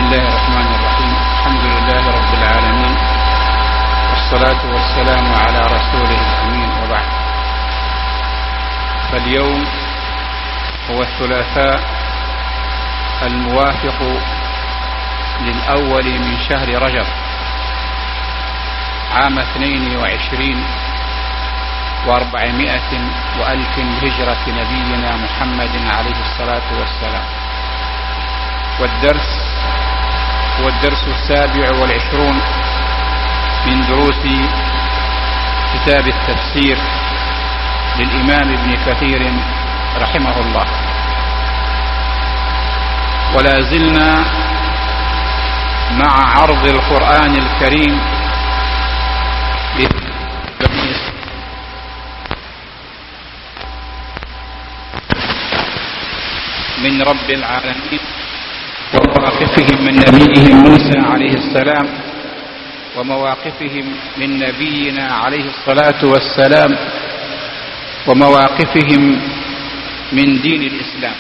الله الرحمن الرحيم. الحمد لله رب العالمين، والصلاة والسلام على رسوله الأمين، وبعد. فاليوم هو الثلاثاء الموافق للأول من شهر رجب عام 22 و400 وألف بهجرة نبينا محمد عليه الصلاة والسلام. والدرس هو الدرس 27 من دروس كتاب التفسير للإمام ابن كثير رحمه الله. ولا زلنا مع عرض القرآن الكريم من رب العالمين، ومواقفهم من نبيهم موسى عليه السلام، ومواقفهم من نبينا عليه الصلاة والسلام، ومواقفهم من دين الإسلام.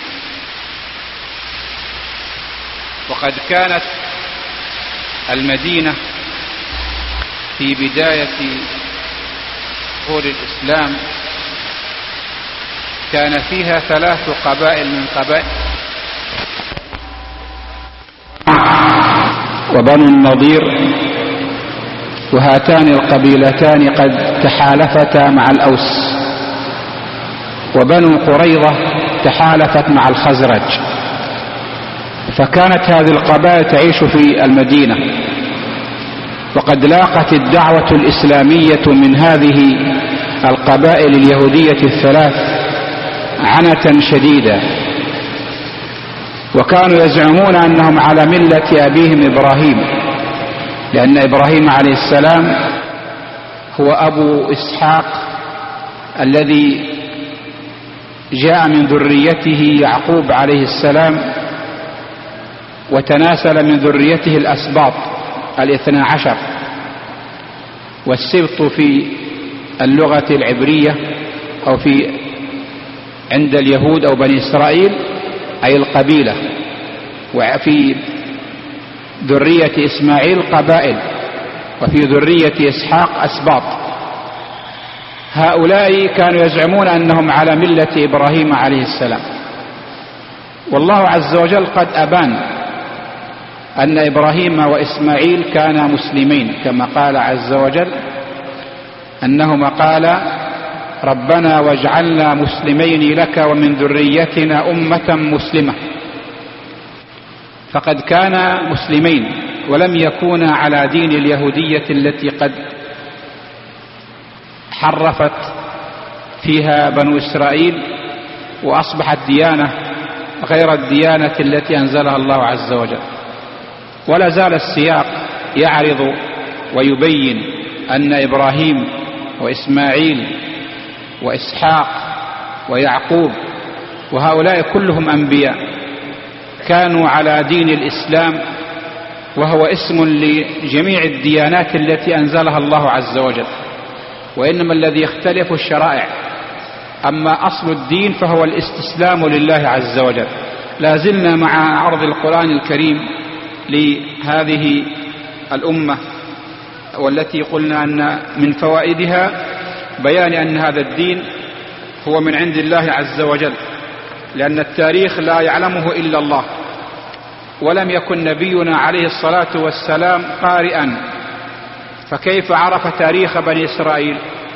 وقد كانت المدينة في بداية ظهور الإسلام كان فيها 3 قبائل من قبائل وبنو النضير، وهاتان القبيلتان قد تحالفتا مع الأوس، وبنو قريظة تحالفت مع الخزرج. فكانت هذه القبائل تعيش في المدينة، وقد لاقت الدعوة الإسلامية من هذه القبائل اليهودية الثلاث عنة شديدة، وكانوا يزعمون أنهم على ملة أبيهم إبراهيم، لأن إبراهيم عليه السلام هو أبو إسحاق الذي جاء من ذريته يعقوب عليه السلام، وتناسل من ذريته الأسباط 12. والسبط في اللغة العبرية أو في عند اليهود أو بني إسرائيل أي القبيلة، وفي ذرية إسماعيل قبائل، وفي ذرية إسحاق أسباط. هؤلاء كانوا يزعمون أنهم على ملة إبراهيم عليه السلام، والله عز وجل قد أبان أن إبراهيم وإسماعيل كانا مسلمين، كما قال عز وجل أنهما قال ربنا واجعلنا مسلمين لك ومن ذريتنا أمة مسلمة. فقد كانا مسلمين ولم يكونا على دين اليهودية التي قد حرفت فيها بنو إسرائيل، وأصبحت ديانة غير الديانة التي أنزلها الله عز وجل. ولا زال السياق يعرض ويبين أن إبراهيم وإسماعيل وإسحاق ويعقوب وهؤلاء كلهم أنبياء كانوا على دين الإسلام، وهو اسم لجميع الديانات التي أنزلها الله عز وجل، وإنما الذي يختلف الشرائع. أما أصل الدين فهو الاستسلام لله عز وجل. لا زلنا مع عرض القرآن الكريم لهذه الأمة، والتي قلنا أن من فوائدها بيان أن هذا الدين هو من عند الله عز وجل، لأن التاريخ لا يعلمه إلا الله، ولم يكن نبينا عليه الصلاة والسلام قارئا، فكيف عرف تاريخ بني إسرائيل؟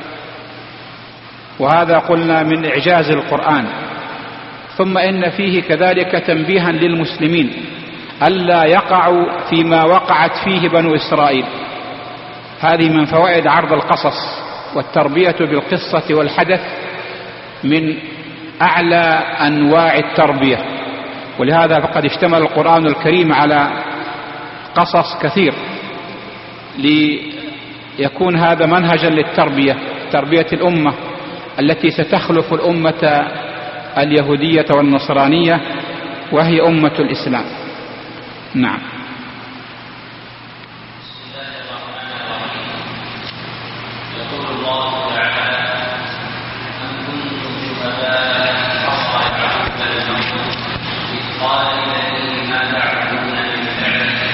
وهذا قلنا من إعجاز القرآن. ثم إن فيه كذلك تنبيها للمسلمين ألا يقعوا فيما وقعت فيه بنو إسرائيل. هذه من فوائد عرض القصص، والتربية بالقصة والحدث من أعلى أنواع التربية، ولهذا فقد اشتمل القرآن الكريم على قصص كثير ليكون هذا منهجا للتربية، تربية الأمة التي ستخلف الأمة اليهودية والنصرانية، وهي أمة الإسلام. نعم. قال للذين ما تعبدون من بعده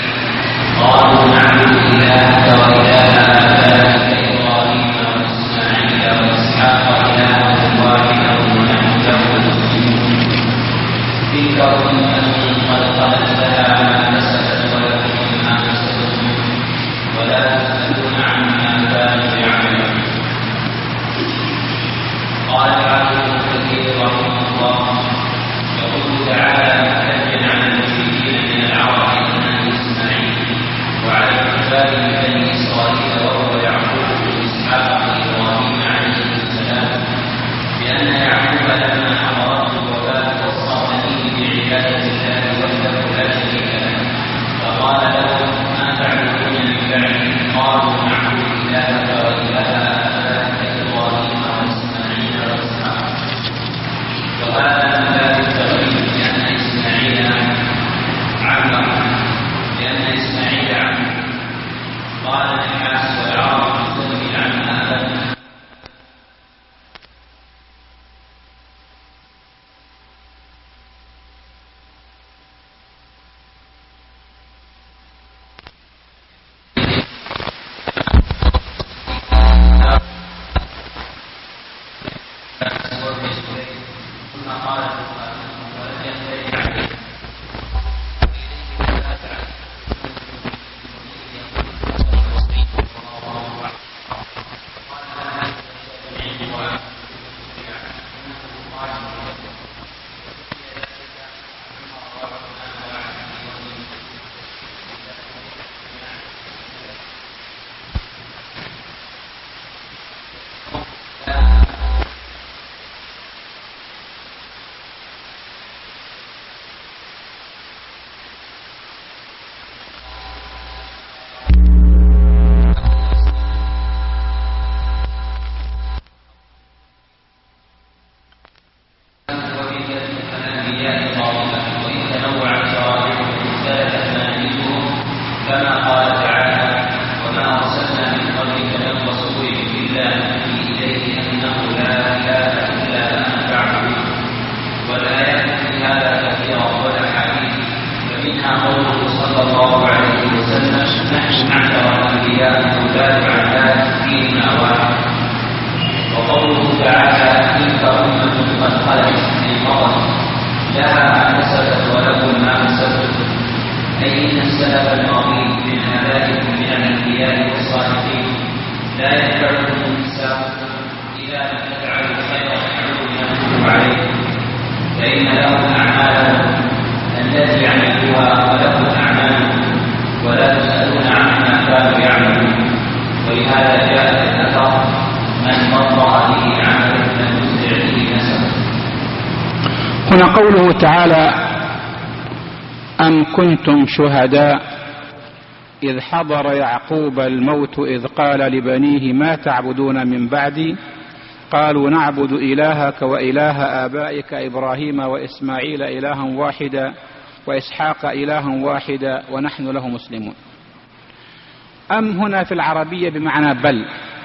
صلى الله عليه وسلم: نحن معشر الأنبياء نبات عن ذلك ديننا واحد. وقوله تعالى: تلك أمة قد خلت من قبل لها ما كسبت ولكم ما كسبتم، أي إن السلف الماضي من آبائكم من الأنبياء والصالحين لا ينفعكم انتسابكم إذا لم تفعلوا خيرا يعود عليكم، فإن لهم أعمالهم التي عملوها ولكم أعمالكم ولا تسألون عما كانوا يعملون. ولهذا جاء في الأثر: من بطأ به عمله لم يسرع به نسبه. هنا قوله تعالى: أم كنتم شهداء إذ حضر يعقوب الموت إذ قال لبنيه ما تعبدون من بعدي قالوا نعبد إلهك وإله آبائك إبراهيم وإسماعيل إلها واحدا وإسحاق إلها واحدا ونحن له مسلمون. أم هنا في العربية بمعنى بل،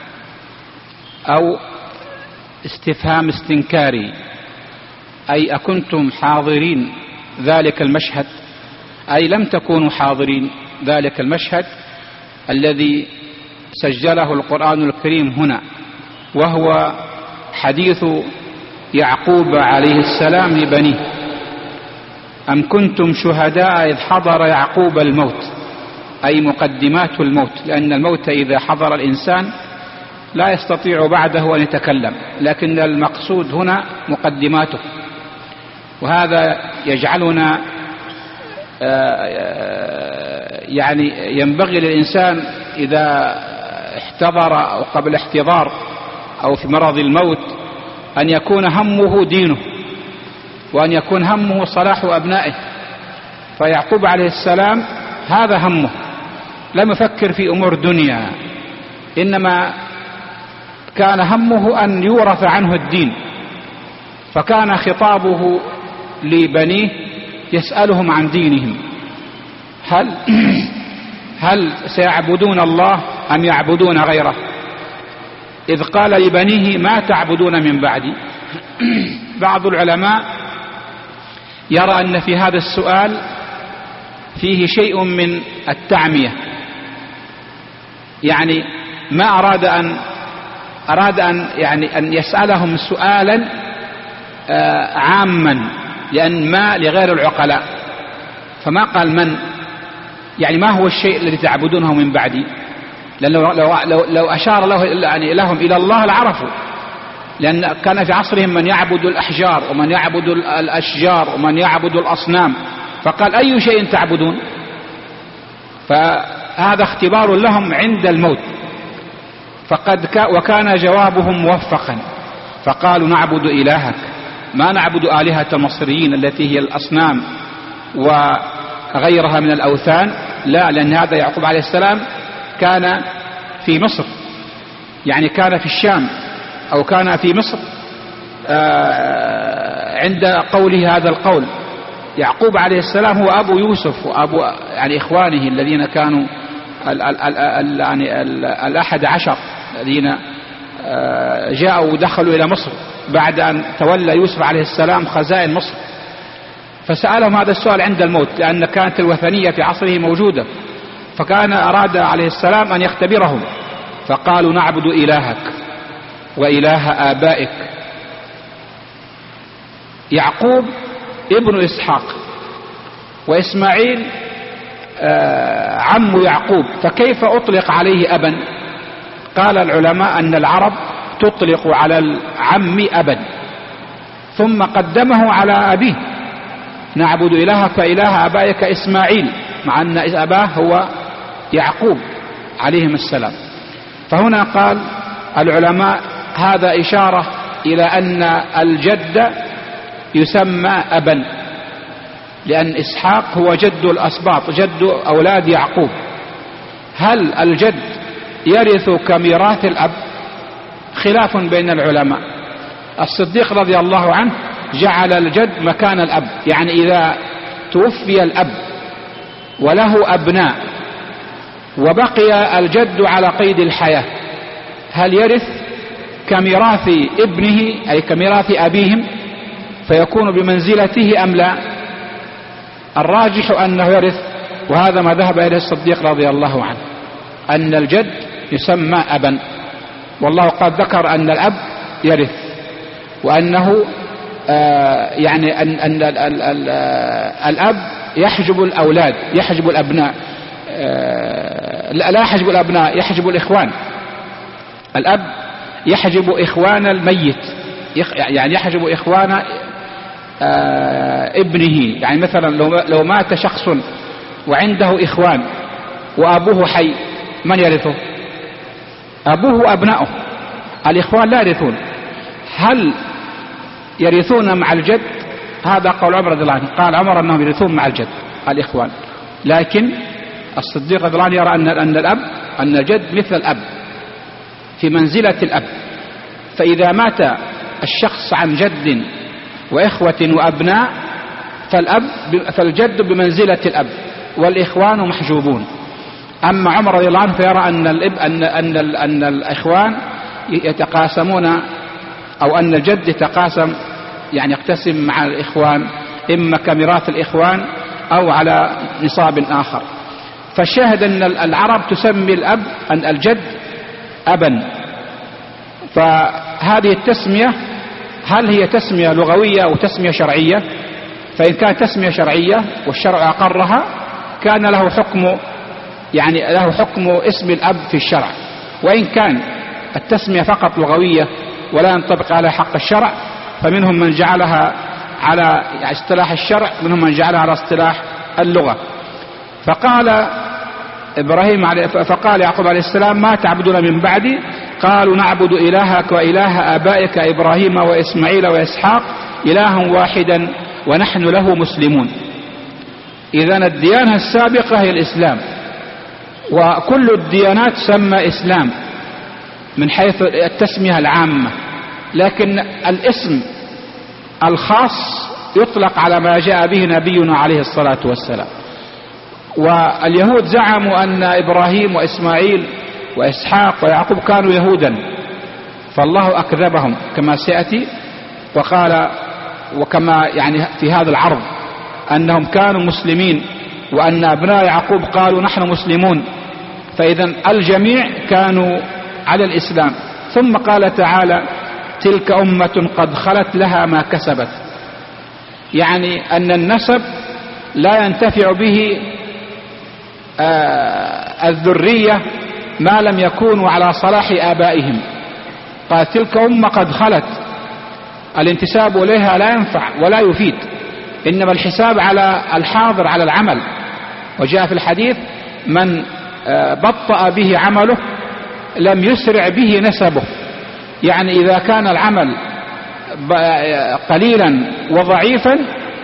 أو استفهام استنكاري، أي أكنتم حاضرين ذلك المشهد، أي لم تكونوا حاضرين ذلك المشهد الذي سجله القرآن الكريم هنا، وهو حديث يعقوب عليه السلام لبنيه: أم كنتم شهداء إذ حضر يعقوب الموت، أي مقدمات الموت، لأن الموت إذا حضر الإنسان لا يستطيع بعده أن يتكلم، لكن المقصود هنا مقدماته. وهذا يجعلنا يعني ينبغي للإنسان إذا احتضر أو قبل احتضار أو في مرض الموت أن يكون همه دينه، وأن يكون همه صلاح أبنائه. فيعقوب عليه السلام هذا همه، لم يفكر في أمور دنيا، إنما كان همه أن يورث عنه الدين. فكان خطابه لبنيه يسألهم عن دينهم: هل سيعبدون الله أم يعبدون غيره؟ إذ قال لبنيه ما تعبدون من بعدي. بعض العلماء يرى أن في هذا السؤال فيه شيء من التعمية، يعني ما أراد أن يسألهم سؤالا عاما، لأن ما لغير العقلاء، فما قال من، يعني ما هو الشيء الذي تعبدونه من بعدي، لأن لو أشار لهم إلى الله لعرفوا، لأن كان في عصرهم من يعبد الأحجار ومن يعبد الأشجار ومن يعبد الأصنام، فقال أي شيء تعبدون؟ فهذا اختبار لهم عند الموت. وكان جوابهم موفقا، فقالوا نعبد إلهك، ما نعبد آلهة المصريين التي هي الأصنام وغيرها من الأوثان، لا، لأن هذا يعقوب عليه السلام كان في مصر، يعني كان في الشام أو كان في مصر عند قوله هذا القول. يعقوب عليه السلام هو أبو يوسف وأبو يعني إخوانه الذين كانوا الأحد عشر الذين جاءوا ودخلوا إلى مصر بعد أن تولى يوسف عليه السلام خزائن مصر. فسألهم هذا السؤال عند الموت، لأن كانت الوثنية في عصره موجودة، فكان أراد عليه السلام أن يختبرهم، فقالوا نعبد إلهك وإله آبائك. يعقوب ابن إسحاق، وإسماعيل عم يعقوب، فكيف أطلق عليه أبا؟ قال العلماء أن العرب تطلق على العم أبا ثم قدمه على أبيه: نعبد إلهك وإله آبائك إسماعيل، مع أن أباه هو يعقوب عليهم السلام. فهنا قال العلماء هذا إشارة إلى أن الجد يسمى أبا، لأن إسحاق هو جد الأسباط، جد أولاد يعقوب. هل الجد يرث كميراث الأب؟ خلاف بين العلماء. الصديق رضي الله عنه جعل الجد مكان الأب، يعني إذا توفي الأب وله أبناء وبقي الجد على قيد الحياة، هل يرث كميراث ابنه أي كميراث أبيهم فيكون بمنزلته أم لا؟ الراجح أنه يرث وهذا ما ذهب إليه الصديق رضي الله عنه، أن الجد يسمى أبا، والله قد ذكر أن الأب يرث، وأنه يعني أن الأب يحجب الأولاد، يحجب الأبناء، لا يحجب الأبناء، يحجب الإخوان. الأب يحجب إخوان الميت، يعني يحجب إخوان ابنه. يعني مثلا لو مات شخص وعنده إخوان وأبوه حي، من يرثه؟ أبوه وأبنائه. الإخوان لا يرثون. هل يرثون مع الجد؟ هذا قول عمر رضي الله عنه، قال عمر أنهم يرثون مع الجد الإخوان، لكن الصديق رضي الله عنه يرى أن الأب، أن الجد مثل الأب في منزلة الأب. فإذا مات الشخص عن جد وإخوة وأبناء فالجد بمنزلة الأب والإخوان محجوبون. أما عمر رضي الله عنه فيرى أن الإخوان يتقاسمون، أو أن الجد يتقاسم، يعني يقتسم مع الإخوان، إما كميراث الإخوان أو على نصاب آخر. فالشاهد أن العرب تسمي الأب، أن الجد أبا. فهذه التسمية هل هي تسمية لغوية أو تسمية شرعية؟ فإن كانت تسمية شرعية والشرع أقرها كان له حكم، يعني له حكم اسم الأب في الشرع. وإن كان التسمية فقط لغوية ولا ينطبق على حق الشرع، فمنهم من جعلها على اصطلاح الشرع، منهم من جعلها على اصطلاح اللغة. فقال يعقوب عليه السلام: ما تعبدون من بعدي؟ قالوا: نعبد إلهك وإله آبائك إبراهيم وإسماعيل وإسحاق إلها واحدا ونحن له مسلمون. إذن الديانة السابقة هي الإسلام، وكل الديانات سمى إسلام من حيث التسمية العامة، لكن الاسم الخاص يطلق على ما جاء به نبينا عليه الصلاة والسلام. واليهود زعموا أن إبراهيم وإسماعيل وإسحاق ويعقوب كانوا يهودا، فالله أكذبهم كما سيأتي، وقال وكما يعني في هذا العرض أنهم كانوا مسلمين، وأن أبناء يعقوب قالوا نحن مسلمون. فإذا الجميع كانوا على الإسلام. ثم قال تعالى: تلك أمة قد خلت لها ما كسبت. يعني أن النسب لا ينتفع به الذرية ما لم يكونوا على صلاح آبائهم. قال: تلك أمة قد خلت، الانتساب إليها لا ينفع ولا يفيد، إنما الحساب على الحاضر، على العمل. وجاء في الحديث: من بطأ به عمله لم يسرع به نسبه. يعني إذا كان العمل قليلا وضعيفا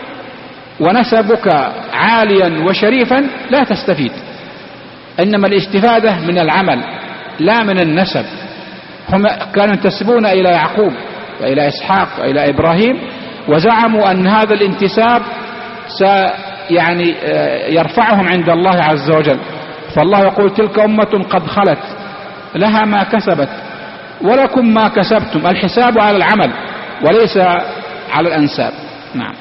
ونسبك عاليا وشريفا لا تستفيد، إنما الاستفادة من العمل لا من النسب. هم كانوا ينتسبون إلى يعقوب وإلى إسحاق وإلى إبراهيم، وزعموا أن هذا الانتساب يعني يرفعهم عند الله عز وجل. فالله يقول: تلك أمة قد خلت لها ما كسبت ولكم ما كسبتم. الحساب على العمل وليس على الأنساب. نعم.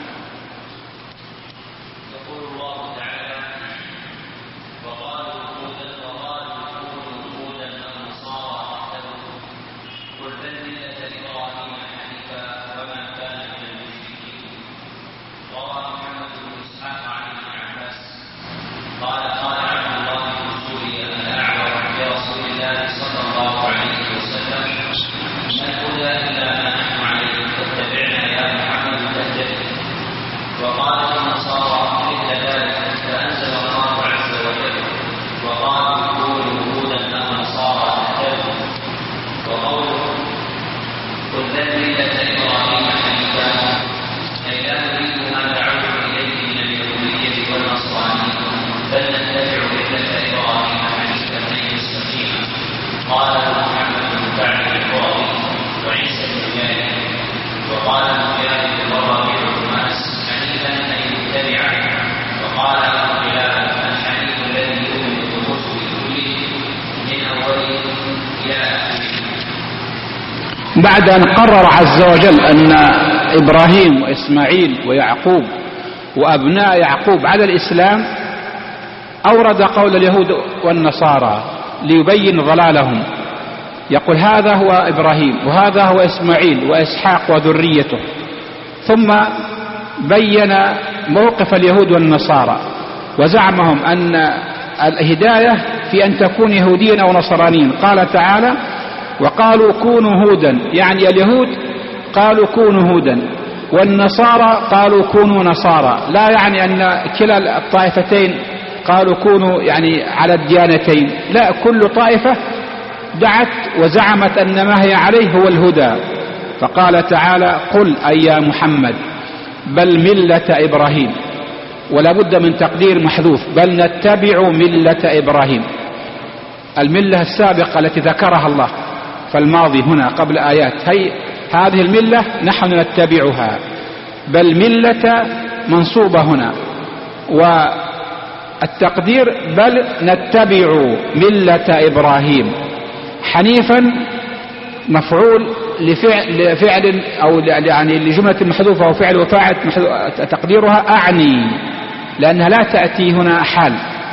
بعد أن قرر عز وجل أن إبراهيم وإسماعيل ويعقوب وأبناء يعقوب على الإسلام، أورد قول اليهود والنصارى ليبين ضلالهم، يقول هذا هو إبراهيم وهذا هو إسماعيل وإسحاق وذريته، ثم بين موقف اليهود والنصارى وزعمهم أن الهداية في أن تكون يهوديا أو نصرانيا. قال تعالى وقالوا كونوا هودا، يعني اليهود قالوا كونوا هودا والنصارى قالوا كونوا نصارى، لا يعني أن كلا الطائفتين قالوا كونوا يعني على الديانتين، لا، كل طائفة دعت وزعمت أن ما هي عليه هو الهدى. فقال تعالى قل أي يا محمد بل ملة إبراهيم، ولا بد من تقدير محذوف، بل نتبع ملة إبراهيم، الملة السابقة التي ذكرها الله فالماضي هنا قبل آيات، هذه الملة نحن نتبعها، بل ملة منصوبة هنا، والتقدير بل نتبع ملة إبراهيم. حنيفا مفعول لفعل أو يعني لجملة محذوفة وفعل وفاعل تقديرها أعني، لأنها لا تأتي هنا حال،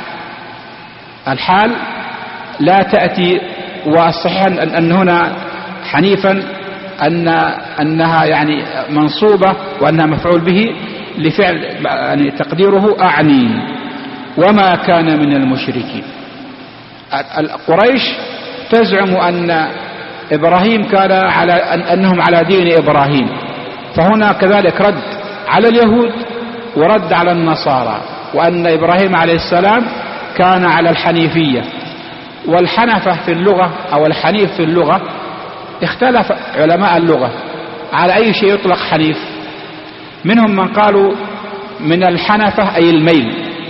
الحال لا تأتي، والصحيح أن هنا حنيفا أنها يعني منصوبة وأنها مفعول به لفعل يعني تقديره أعني. وما كان من المشركين. قريش تزعم أن إبراهيم كان أنهم على دين إبراهيم، فهنا كذلك رد على اليهود ورد على النصارى، وأن إبراهيم عليه السلام كان على الحنيفية. والحنفة في اللغة أو الحنيف في اللغة اختلف علماء اللغة على أي شيء يطلق حنيف. منهم من قالوا من الحنفة أي الميل،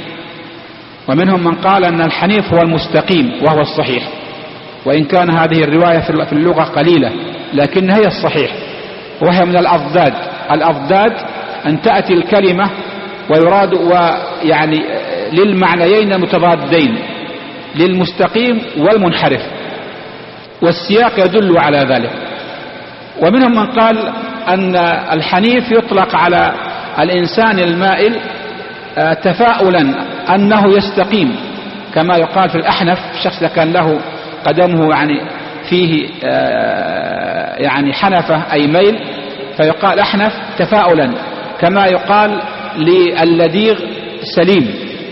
ومنهم من قال أن الحنيف هو المستقيم وهو الصحيح، وإن كان هذه الرواية في اللغة قليلة لكن هي الصحيح، وهي من الأضداد. الأضداد أن تأتي الكلمة ويراد ويعني للمعنيين المتضادين، للمستقيم والمنحرف، والسياق يدل على ذلك. ومنهم من قال أن الحنيف يطلق على الإنسان المائل تفاؤلا أنه يستقيم، كما يقال في الأحنف، الشخص كان له قدمه يعني فيه يعني حنفة أي ميل، فيقال أحنف تفاؤلا، كما يقال للذيغ سليم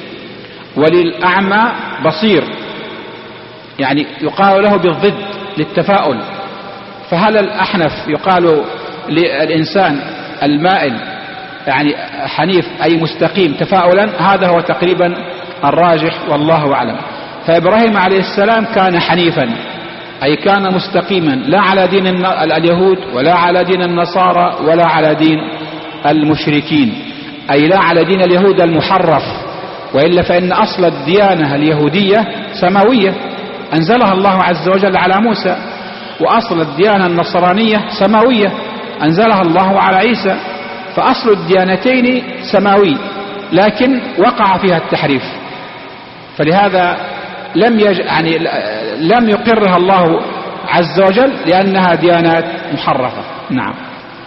وللأعمى بصير، يعني يقال له بالضد للتفاؤل. فهل الأحنف يقال للإنسان المائل يعني حنيف أي مستقيم تفاؤلا؟ هذا هو تقريبا الراجح والله أعلم. فإبراهيم عليه السلام كان حنيفا أي كان مستقيما، لا على دين اليهود ولا على دين النصارى ولا على دين المشركين، أي لا على دين اليهود المحرف، وإلا فإن أصل الديانة اليهودية سماوية أنزلها الله عز وجل على موسى، وأصل الديانة النصرانية سماوية أنزلها الله على عيسى، فأصل الديانتين سماوي، لكن وقع فيها التحريف، فلهذا لم يقرها الله عز وجل لأنها ديانات محرفة. نعم.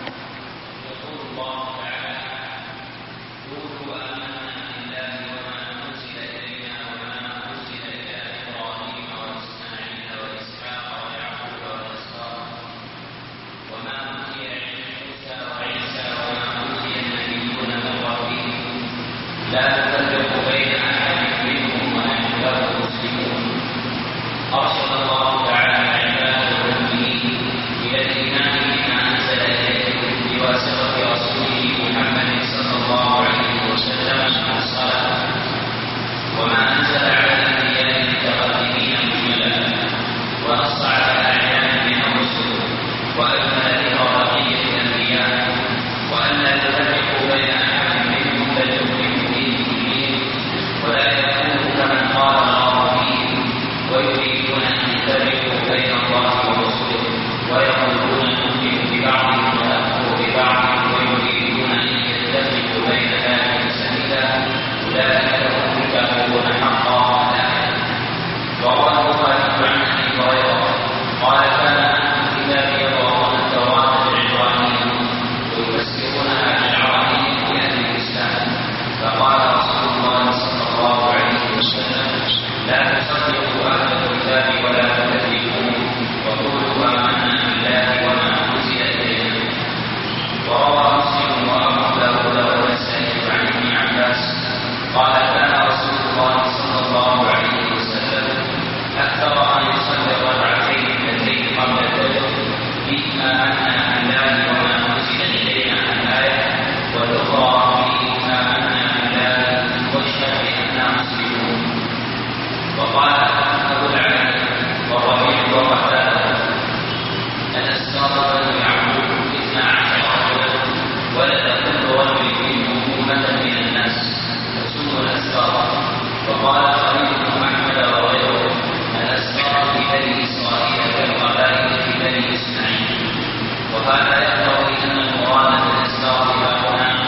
لا نفرق بين أحد منهم ونحن له مسلمون. أرشد الله تعالى عباده المؤمنين إلى الإيمان بما أنزل لا تصدقوا أهل الكتاب ولا تكذبوه وقولوا آمنا بالله وما أنزل إلينا. وروى مسلم وأبو داود والنسائي عن ابن عباس قال كان رسول الله صلى الله عليه وسلم أكثر أن يصلي ركعتين اللتين قبل الفجر فيهما أنا بالله وما أنزل إلينا الآية والأخرى فيهما أنا بالله واشهد بأننا مسلمون. وقال أبو العلي والربيع وقتاده الأسباط بنو يعقوب 12 رجلا ولد كل رجل منهم أمة من الناس تسوم الأسباط. وقال خليل بن أحمد وغيره الأسباط في بني إسرائيل كالقبائل في بني إسماعيل. وهذا يقتضي أن المراد بالأسباط هنا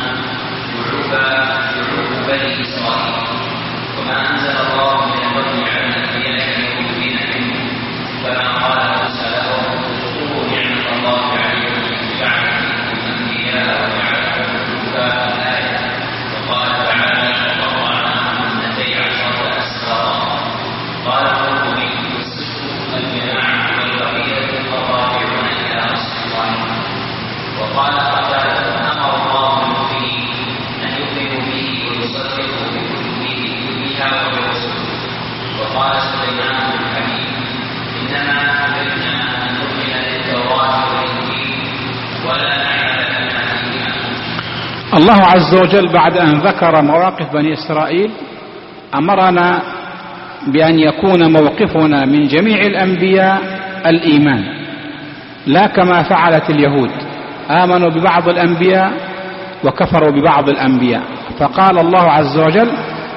شعوب بني إسرائيل وما أنزل الله من الحكم على الأنبياء المؤمنين منهم كما قال موسى لهم اذكروا نعمة الله عليكم إذ جعل فيكم أنبياء وجعلكم ملوكا الآية. وقال تعالى وقطعناهم 12 أسباطا. قال القرطبي والسبط الجماعة والقبيلة الراجعون إلى أصل الله. وقال قتادة أمر الله المؤمنين أن يؤمنوا به ويصدقوا بكتبه كلها وبرسله. وقال سليمان بن حبيب إنما أمرنا أن نؤمن بالتوراة والإنجيل ولا نعلم بما فيهما. الله عز وجل بعد أن ذكر مواقف بني إسرائيل أمرنا بأن يكون موقفنا من جميع الأنبياء الإيمان، لا كما فعلت اليهود آمنوا ببعض الأنبياء وكفروا ببعض الأنبياء. فقال الله عز وجل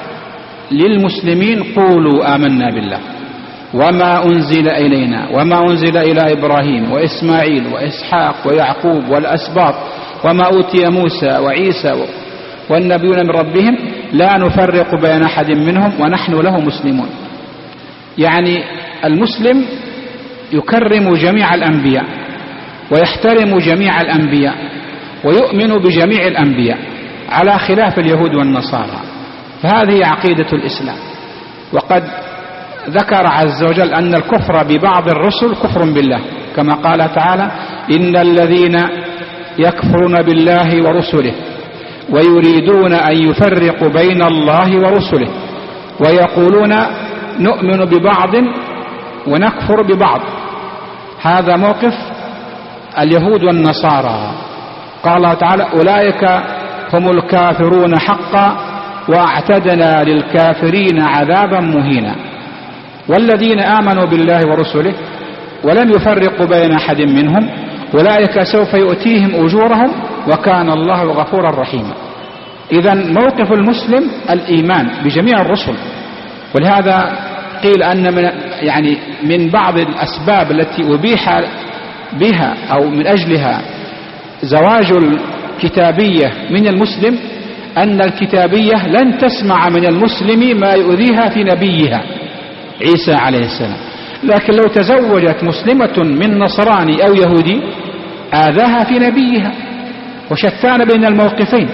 للمسلمين قولوا آمنا بالله وما أنزل إلينا وما أنزل إلى إبراهيم وإسماعيل وإسحاق ويعقوب والأسباط وما أوتي موسى وعيسى والنبيون من ربهم لا نفرق بين أحد منهم ونحن له مسلمون. يعني المسلم يكرم جميع الأنبياء ويحترم جميع الأنبياء ويؤمن بجميع الأنبياء على خلاف اليهود والنصارى. فهذه عقيدة الإسلام. وقد ذكر عز وجل أن الكفر ببعض الرسل كفر بالله كما قال تعالى إن الذين يكفرون بالله ورسله ويريدون أن يفرقوا بين الله ورسله ويقولون نؤمن ببعض ونكفر ببعض. هذا موقف اليهود والنصارى. قال الله تعالى أولئك هم الكافرون حقا واعتدنا للكافرين عذابا مهينا. والذين آمنوا بالله ورسله ولم يفرقوا بين أحد منهم أولئك سوف يؤتيهم أجورهم وكان الله غفورا رحيما. إذن موقف المسلم الإيمان بجميع الرسل. ولهذا قيل أن من بعض الأسباب التي أبيح بها أو من أجلها زواج الكتابية من المسلم أن الكتابية لن تسمع من المسلم ما يؤذيها في نبيها عيسى عليه السلام. لكن لو تزوجت مسلمة من نصراني أو يهودي آذاها في نبيها. وشتان بين الموقفين.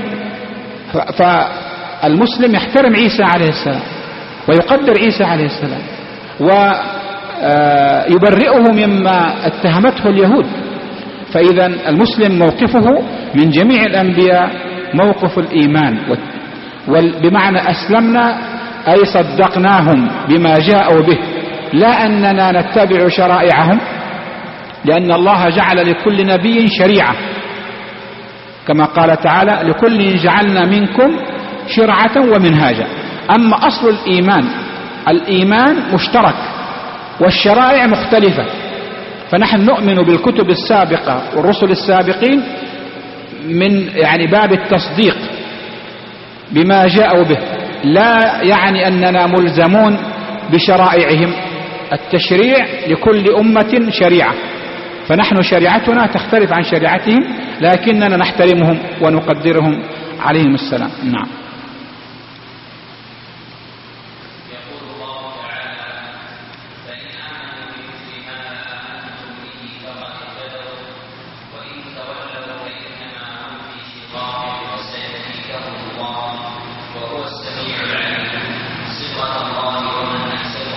فالمسلم يحترم عيسى عليه السلام ويقدر عيسى عليه السلام ويبرئه مما اتهمته اليهود. فإذا المسلم موقفه من جميع الأنبياء موقف الإيمان بمعنى أسلمنا أي صدقناهم بما جاءوا به لا أننا نتبع شرائعهم لأن الله جعل لكل نبي شريعة كما قال تعالى لكل جعلنا منكم شرعة ومنهاجا. أما أصل الإيمان مشترك والشرائع مختلفة. فنحن نؤمن بالكتب السابقة والرسل السابقين من باب التصديق بما جاءوا به لا يعني أننا ملزمون بشرائعهم. التشريع لكل أمة شريعة فنحن شريعتنا تختلف عن شريعتهم لكننا نحترمهم ونقدرهم عليهم السلام. نعم. وهو السميع العليم صفة الله ومن أحسن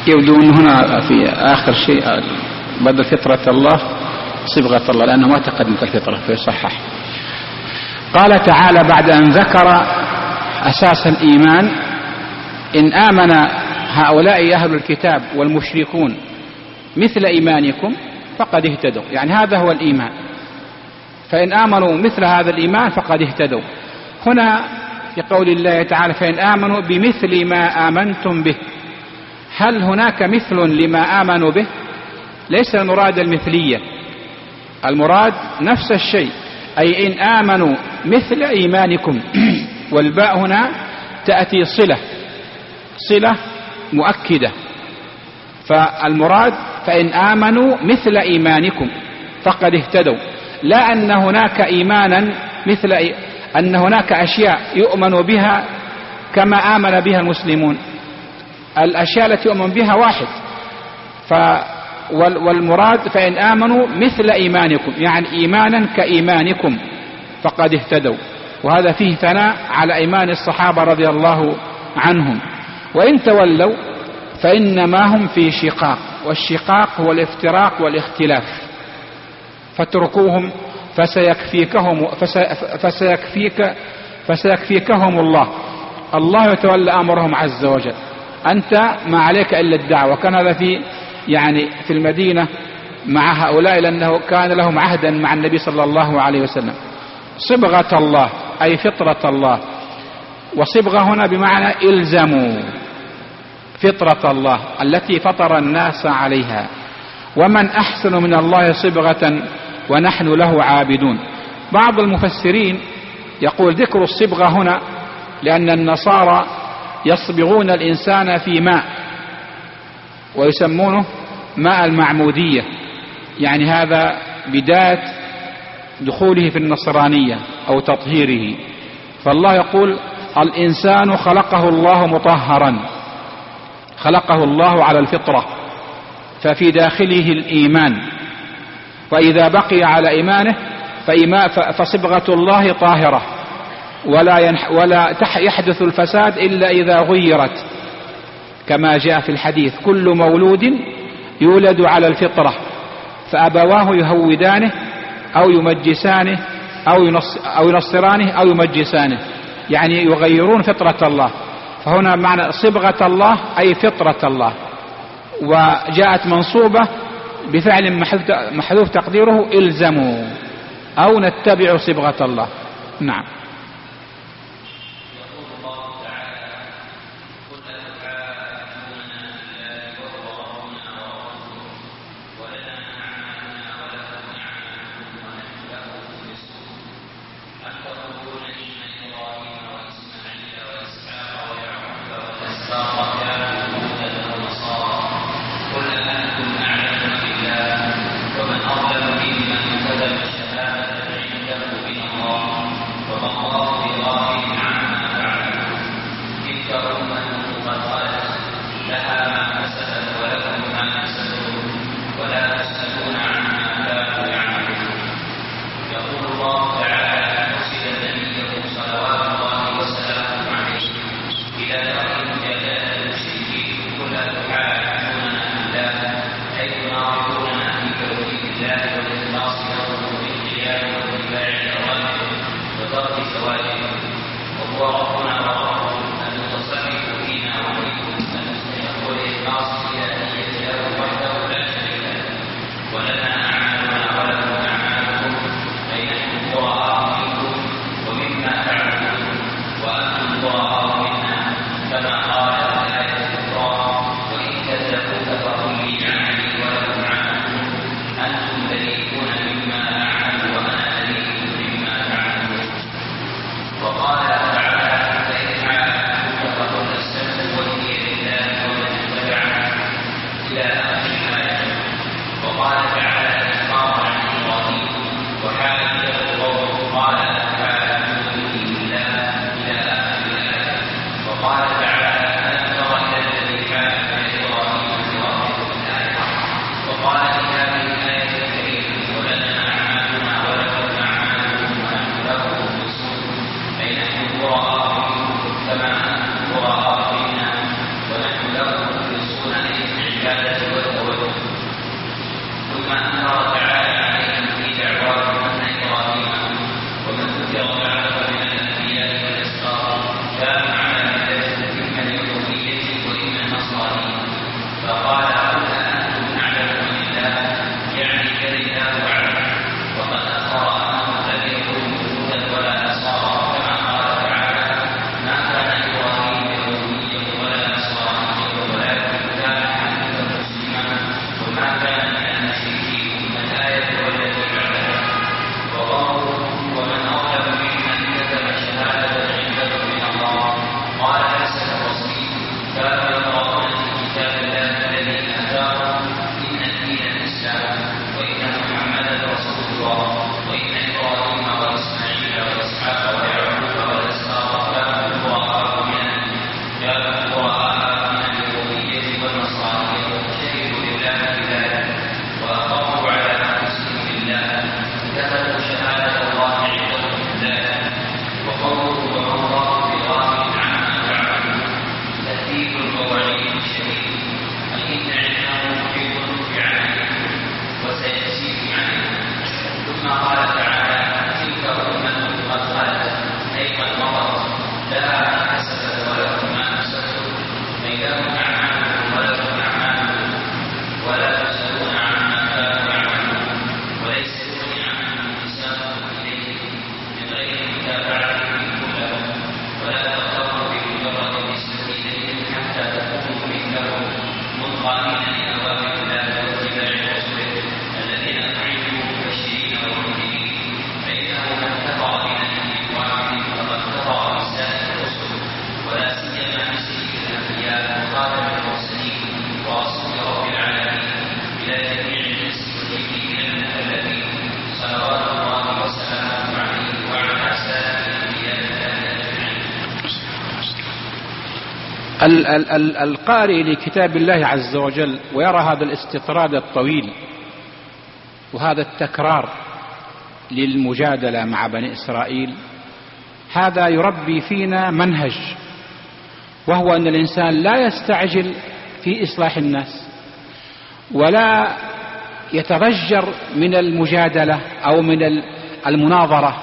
يبدو أن هنا في آخر شيء بدل فطرة الله صبغة الله، لأنه ما تقدمت الفطرة فيصحح. قال تعالى بعد أن ذكر أساس الإيمان: إن آمن هؤلاء أهل الكتاب والمشركون مثل إيمانكم فقد اهتدوا، يعني هذا هو الإيمان، فإن آمنوا مثل هذا الإيمان فقد اهتدوا. هنا في قول الله تعالى: فإن آمنوا بمثل ما آمنتم به، هل هناك مثل لما آمنوا به؟ ليس المراد المثلية، المراد نفس الشيء، أي إن آمنوا مثل إيمانكم. والباء هنا تأتي صلة مؤكدة، فالمراد فإن آمنوا مثل إيمانكم فقد اهتدوا، لا أن هناك إيمانا أن هناك أشياء يؤمن بها كما آمن بها المسلمون. الأشياء التي يؤمن بها واحد، والمراد فإن آمنوا مثل إيمانكم، يعني إيمانا كإيمانكم فقد اهتدوا. وهذا فيه ثناء على إيمان الصحابة رضي الله عنهم. وإن تولوا فإنما هم في شقاق، والشقاق هو الافتراق والاختلاف، فاتركوهم فسيكفيكهم الله يتولى أمرهم عز وجل، أنت ما عليك إلا الدعوة. كان هذا في المدينة مع هؤلاء، لأنه كان لهم عهدا مع النبي صلى الله عليه وسلم. صبغة الله أي فطرة الله، وصبغة هنا بمعنى إلزموا فطرة الله التي فطر الناس عليها. ومن أحسن من الله صبغة ونحن له عابدون. بعض المفسرين يقول ذكر الصبغة هنا لأن النصارى يصبغون الإنسان في ماء ويسمونه ماء المعمودية، يعني هذا بداية دخوله في النصرانية أو تطهيره. فالله يقول الإنسان خلقه الله مطهرا، خلقه الله على الفطرة، ففي داخله الإيمان، وإذا بقي على إيمانه فصبغة الله طاهرة، ولا يحدث الفساد إلا إذا غيرت، كما جاء في الحديث: كل مولود يولد على الفطرة فأبواه يهودانه أو يمجسانه أو ينصرانه أو يمجسانه، يعني يغيرون فطرة الله. فهنا معنى صبغة الله أي فطرة الله، وجاءت منصوبة بفعل محذوف تقديره إلزموا أو نتبع صبغة الله. نعم. ومن أظلم ممن كتب الشهادة عنده من الله، والله مخالفين لأوامر الله واتباع رسله الذين أعدوا مبشرين ومنذرين فإنه من كفر بنبي واحد فقد كفر بسائر الرسل ولا سيما بسيد الأنبياء وخاتم المرسلين ورسول رب العالمين إلى جميع الإنس والجن من المكلفين صلوات الله وسلامه عليه وعلى سائر الأنبياء أجمعين. القارئ لكتاب الله عز وجل ويرى هذا الاستطراد الطويل وهذا التكرار للمجادلة مع بني إسرائيل، هذا يربي فينا منهج، وهو أن الإنسان لا يستعجل في إصلاح الناس ولا يتضجر من المجادلة أو من المناظرة،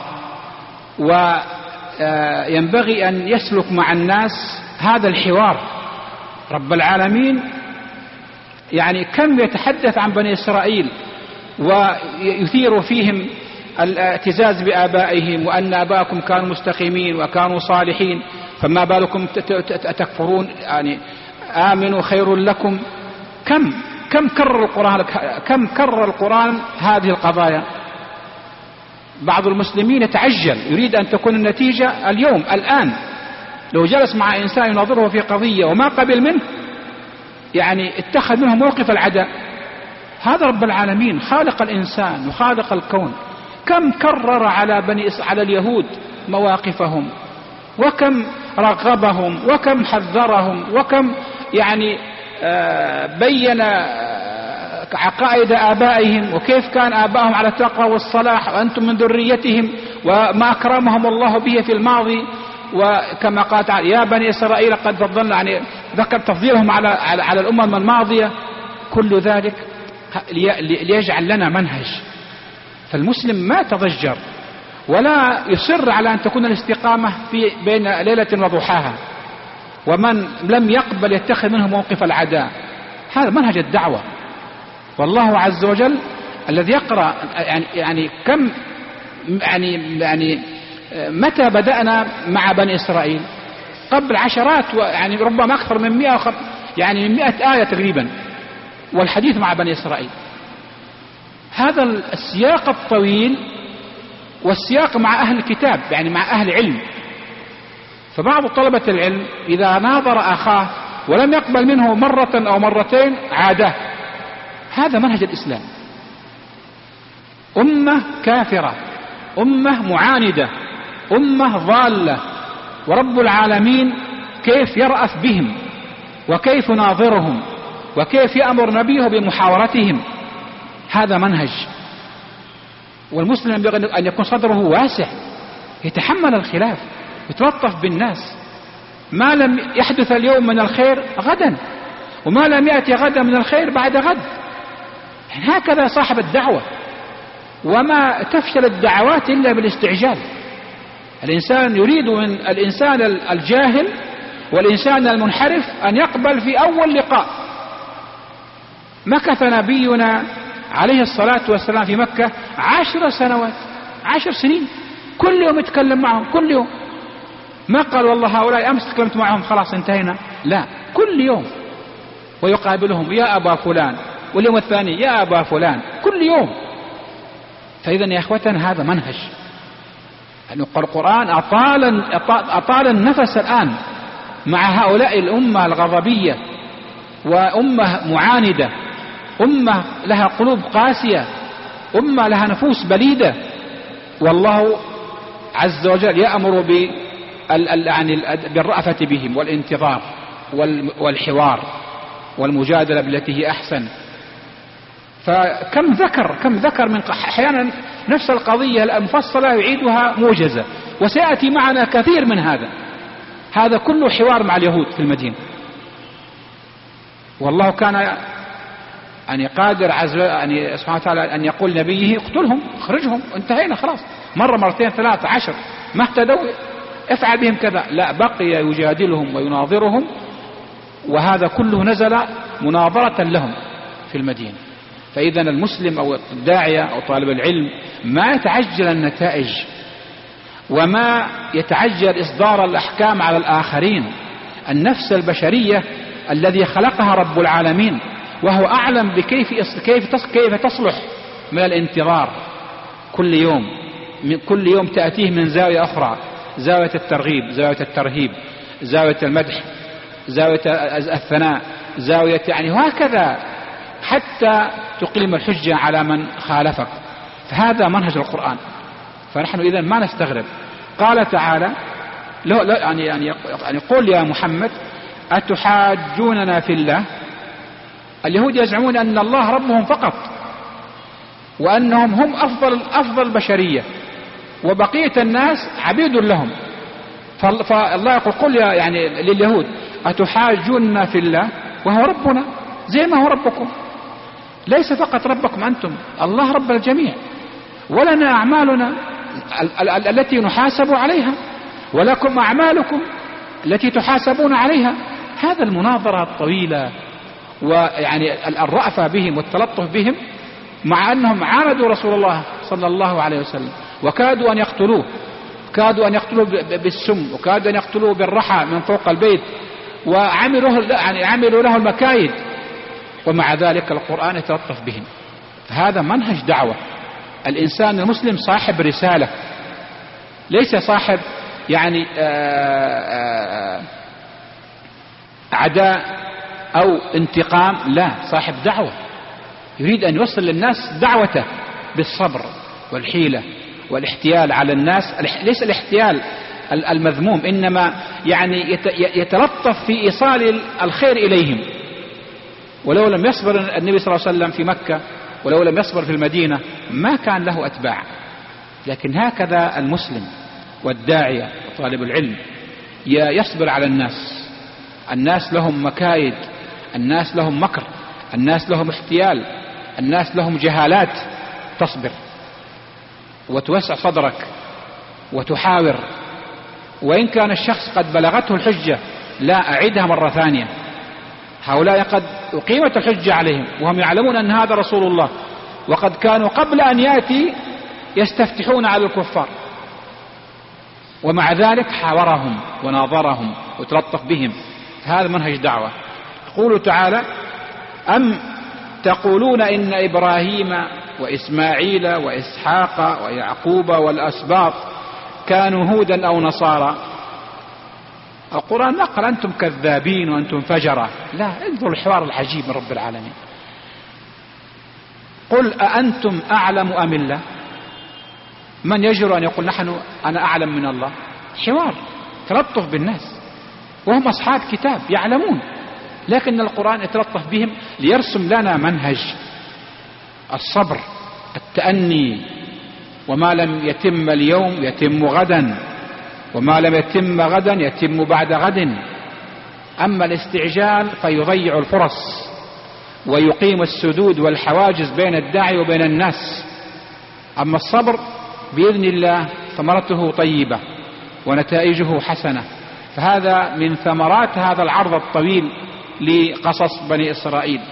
وينبغي أن يسلك مع الناس هذا الحوار. رب العالمين يعني كم يتحدث عن بني إسرائيل ويثير فيهم الاعتزاز بآبائهم وأن آباءكم كانوا مستقيمين وكانوا صالحين، فما بالكم تكفرون، يعني آمنوا خير لكم. كم كرر القرآن هذه القضايا. بعض المسلمين يتعجل، يريد أن تكون النتيجة اليوم الآن. لو جلس مع إنسان يناظره في قضية وما قبل منه، يعني اتخذ منه موقف العداء. هذا رب العالمين خالق الإنسان وخالق الكون، كم كرر على اليهود مواقفهم، وكم رغبهم، وكم حذرهم، وكم يعني بين عقائد آبائهم وكيف كان آبائهم على التقوى والصلاح وأنتم من ذريتهم، وما أكرمهم الله به في الماضي. وكما قال تعالى يا بني إسرائيل قد فضلنا، يعني ذكر تفضيلهم على الأمم الماضية. كل ذلك ليجعل لنا منهج. فالمسلم ما تضجر ولا يصر على أن تكون الاستقامة بين ليلة وضحاها، ومن لم يقبل يتخذ منه موقف العداء. هذا منهج الدعوة. والله عز وجل الذي يقرأ يعني كم يعني متى بدأنا مع بني إسرائيل؟ قبل عشرات، يعني ربما أكثر من 100 آية تقريبا، والحديث مع بني إسرائيل. هذا السياق الطويل والسياق مع أهل الكتاب، يعني مع أهل علم. فبعض طلبة العلم إذا ناظر أخاه ولم يقبل منه مرة أو مرتين عاده. هذا منهج الإسلام. أمة كافرة، أمة معاندة، أمة ضالة، ورب العالمين كيف يرأف بهم وكيف يناظرهم وكيف يأمر نبيه بمحاورتهم. هذا منهج. والمسلم ينبغي أن يكون صدره واسع، يتحمل الخلاف، يتلطف بالناس. ما لم يحدث اليوم من الخير غدا، وما لم يأتي غدا من الخير بعد غد. يعني هكذا صاحب الدعوة. وما تفشل الدعوات إلا بالاستعجال. الإنسان يريد من الإنسان الجاهل والإنسان المنحرف أن يقبل في أول لقاء. مكث نبينا عليه الصلاة والسلام في مكة 10 سنوات، 10 سنين، كل يوم يتكلم معهم، كل يوم. ما قال والله هؤلاء أمس تكلمت معهم خلاص انتهينا، لا، كل يوم. ويقابلهم يا أبا فلان، واليوم الثاني يا أبا فلان، كل يوم. فإذا يا أخوتنا هذا منهج. يعني القرآن أطال النفس الآن مع هؤلاء الأمة الغضبية، وأمة معاندة، أمة لها قلوب قاسية، أمة لها نفوس بليدة. والله عز وجل يأمر بالرأفة بهم والانتظار والحوار والمجادلة بالتي هي أحسن. فكم ذكر من أحيانا نفس القضية المفصلة يعيدها موجزة، وسيأتي معنا كثير من هذا كله حوار مع اليهود في المدينة. والله كان يعني قادر يعني سبحانه وتعالى أن يقول نبيه اقتلهم، اخرجهم، انتهينا خلاص. مرة مرتين 13 10 ما اهتدوا افعل بهم كذا، لا، بقي يجادلهم ويناظرهم. وهذا كله نزل مناظرة لهم في المدينة. فإذا المسلم أو الداعية أو طالب العلم ما يتعجل النتائج، وما يتعجل إصدار الأحكام على الآخرين. النفس البشرية الذي خلقها رب العالمين وهو أعلم كيف تصلح من الانتظار كل يوم، من كل يوم تأتيه من زاوية أخرى، زاوية الترغيب، زاوية الترهيب، زاوية المدح، زاوية الثناء، زاوية يعني وهكذا حتى تقيم الحجة على من خالفك. فهذا منهج القرآن. فنحن إذن ما نستغرب. قال تعالى يعني قل يا محمد أتحاجوننا في الله. اليهود يزعمون أن الله ربهم فقط، وأنهم هم أفضل البشرية، وبقية الناس عبيد لهم. فالله يقول قل يعني لليهود أتحاجوننا في الله وهو ربنا زي ما هو ربكم، ليس فقط ربكم أنتم، الله رب الجميع، ولنا أعمالنا التي نحاسب عليها، ولكم أعمالكم التي تحاسبون عليها. هذا المناظرة الطويلة ويعني الرأفة بهم والتلطف بهم، مع أنهم عاندوا رسول الله صلى الله عليه وسلم وكادوا أن يقتلوه، كادوا أن يقتلوه بالسم، وكادوا أن يقتلوه بالرحى من فوق البيت، وعملوا له المكايد، ومع ذلك القرآن يتلطف بهم. فهذا منهج دعوة. الإنسان المسلم صاحب رسالة، ليس صاحب يعني عداء أو انتقام، لا، صاحب دعوة، يريد أن يوصل للناس دعوته بالصبر والحيلة والاحتيال على الناس. ليس الاحتيال المذموم، إنما يعني يتلطف في إيصال الخير إليهم. ولو لم يصبر النبي صلى الله عليه وسلم في مكة، ولو لم يصبر في المدينة، ما كان له أتباع. لكن هكذا المسلم والداعية وطالب العلم يصبر على الناس. الناس لهم مكايد، الناس لهم مكر، الناس لهم احتيال، الناس لهم جهالات. تصبر وتوسع صدرك وتحاور، وإن كان الشخص قد بلغته الحجة لا أعيدها مرة ثانية. هؤلاء قد أقيمت الحجة عليهم وهم يعلمون أن هذا رسول الله، وقد كانوا قبل أن يأتي يستفتحون على الكفار، ومع ذلك حاورهم وناظرهم وتلطف بهم. هذا منهج دعوة. يقول تعالى أم تقولون إن إبراهيم وإسماعيل وإسحاق ويعقوب والأسباط كانوا هودا أو نصارى. القرآن لا قال أنتم كذابين وأنتم فجرة، لا، انظروا الحوار العجيب من رب العالمين. قل أأنتم أعلم أم الله؟ من يجرؤ أن يقول أنا أعلم من الله؟ حوار تلطف بالناس، وهم أصحاب كتاب يعلمون، لكن القرآن يتلطف بهم ليرسم لنا منهج الصبر، التأني. وما لم يتم اليوم يتم غدا، وما لم يتم غدا يتم بعد غد. أما الاستعجال فيضيع الفرص ويقيم السدود والحواجز بين الداعي وبين الناس. أما الصبر بإذن الله ثمرته طيبة ونتائجه حسنة. فهذا من ثمرات هذا العرض الطويل لقصص بني إسرائيل.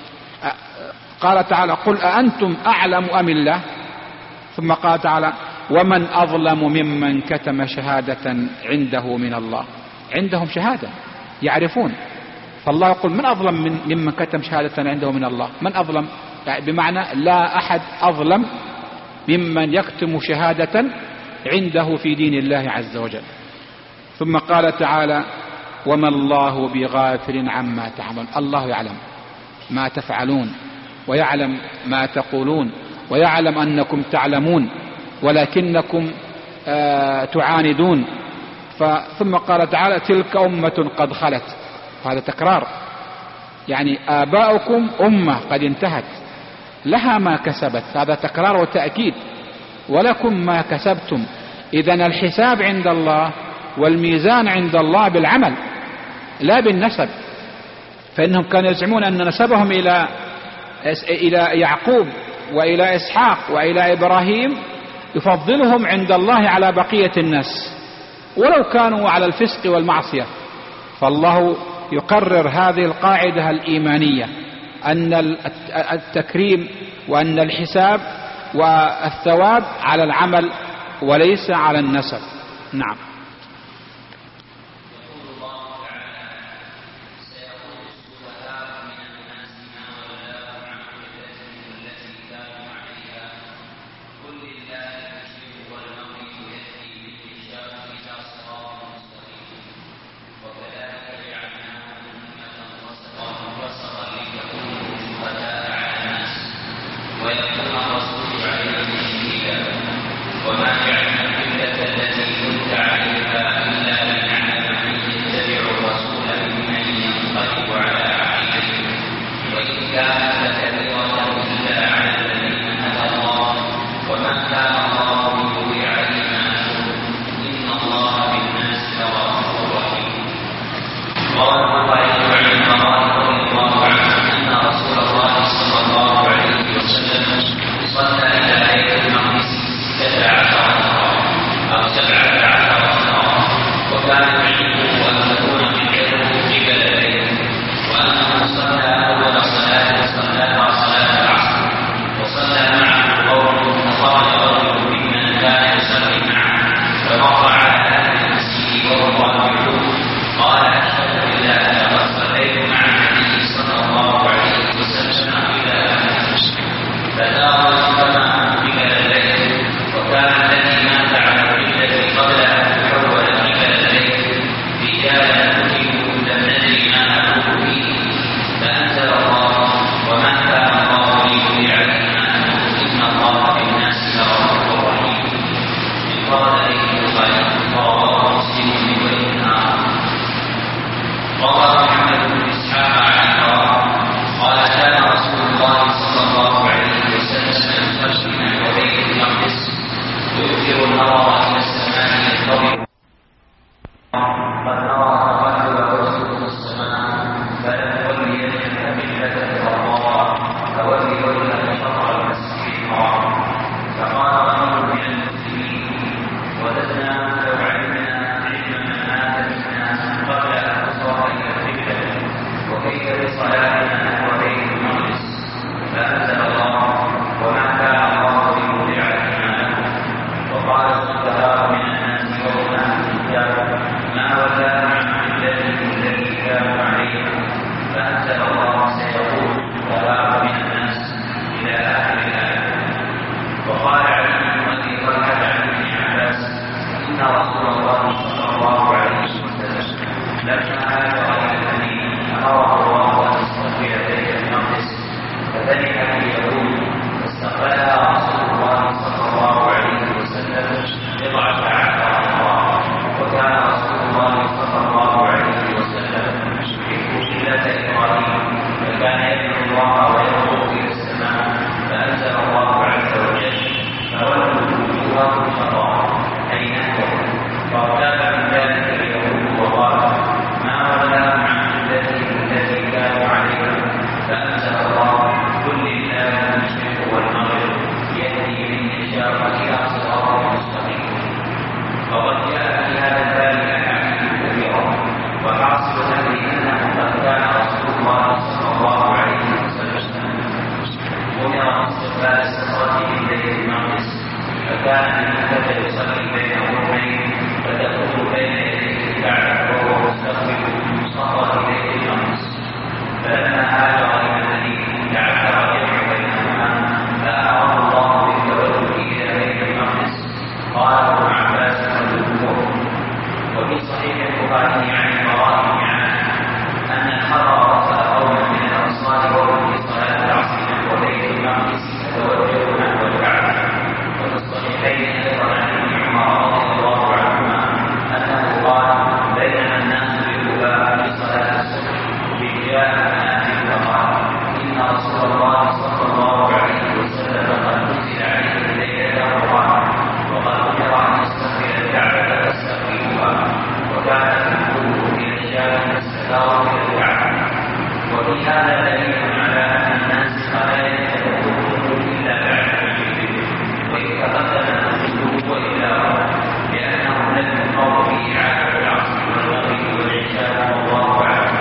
قال تعالى قل أأنتم أعلم أم الله؟ ثم قال تعالى ومن أظلم ممن كتم شهادة عنده من الله. عندهم شهادة يعرفون، فالله يقول من أظلم ممن كتم شهادة عنده من الله. من أظلم يعني بمعنى لا أحد أظلم ممن يكتم شهادة عنده في دين الله عز وجل. ثم قال تعالى وما الله بغافل عما تعملون. الله يعلم ما تفعلون ويعلم ما تقولون ويعلم أنكم تعلمون ولكنكم تعاندون. ثم قال تعالى تلك أمة قد خلت. هذا تكرار، يعني آباؤكم أمة قد انتهت لها ما كسبت، هذا تكرار وتأكيد، ولكم ما كسبتم. إذن الحساب عند الله والميزان عند الله بالعمل لا بالنسب. فإنهم كانوا يزعمون أن نسبهم إلى يعقوب وإلى إسحاق وإلى إبراهيم يفضلهم عند الله على بقية الناس ولو كانوا على الفسق والمعصية. فالله يقرر هذه القاعدة الإيمانية أن التكريم وأن الحساب والثواب على العمل وليس على النسب. نعم. الله وينظر إلى السماء فأنزل الله عز وجل فولوا وجوههم شطرا أي نحوه فارتاب من ذلك اليهود وقالوا ما ولاهم عن قبلتهم التي كانوا عليها فأنزل الله قل لله المشرق والمغرب يهدي من يشاء إلى صراط مستقيم. وقد جاء في هذا الباب أحاديث كثيرة وحاصل هذه أنه قد كان رسول الله صلى الله عليه وسلم أمر باستقبال الصلاة من بيت المقدس فكان من مكة يصلي بين الركنين فتكون بين يديه الكعبة وهو مستقبل مصلى بيت المقدس. فلما هاجر إلى المدينة تعثر الجمع بينهما فأمره الله بالتوجه إلى بيت المقدس قال ابن عباس والجمهور. وفي صحيح البخاري عن البراء بن عازب أن الخبر رسل قوما من الأنصار وهم في صلاة العصر نحو بيت المقدس فتوجهوا نحو الكعبة. وفي الصحيحين أيضا عن ابن عمر رضي الله عنهما أنه قال بينما الناس بالوباء في صلاة الصبح إذ جاء منادي فقال إن رسول الله صلى الله عليه وسلم قد نزل عليه الليلة قرآن وقد أمر أن يستقبل الكعبة فاستقبلوها وكانت الوجوه إلى الشام واستداروا إلى الكعبة. وفي هذا دليل على أن الناس لا يتكلمون إلا بعد الوجوب وإذ تقدم الوجوب وإلا لأنهم لم يقروا في إعادة العصر والمغرب والعشاء والله أعلم.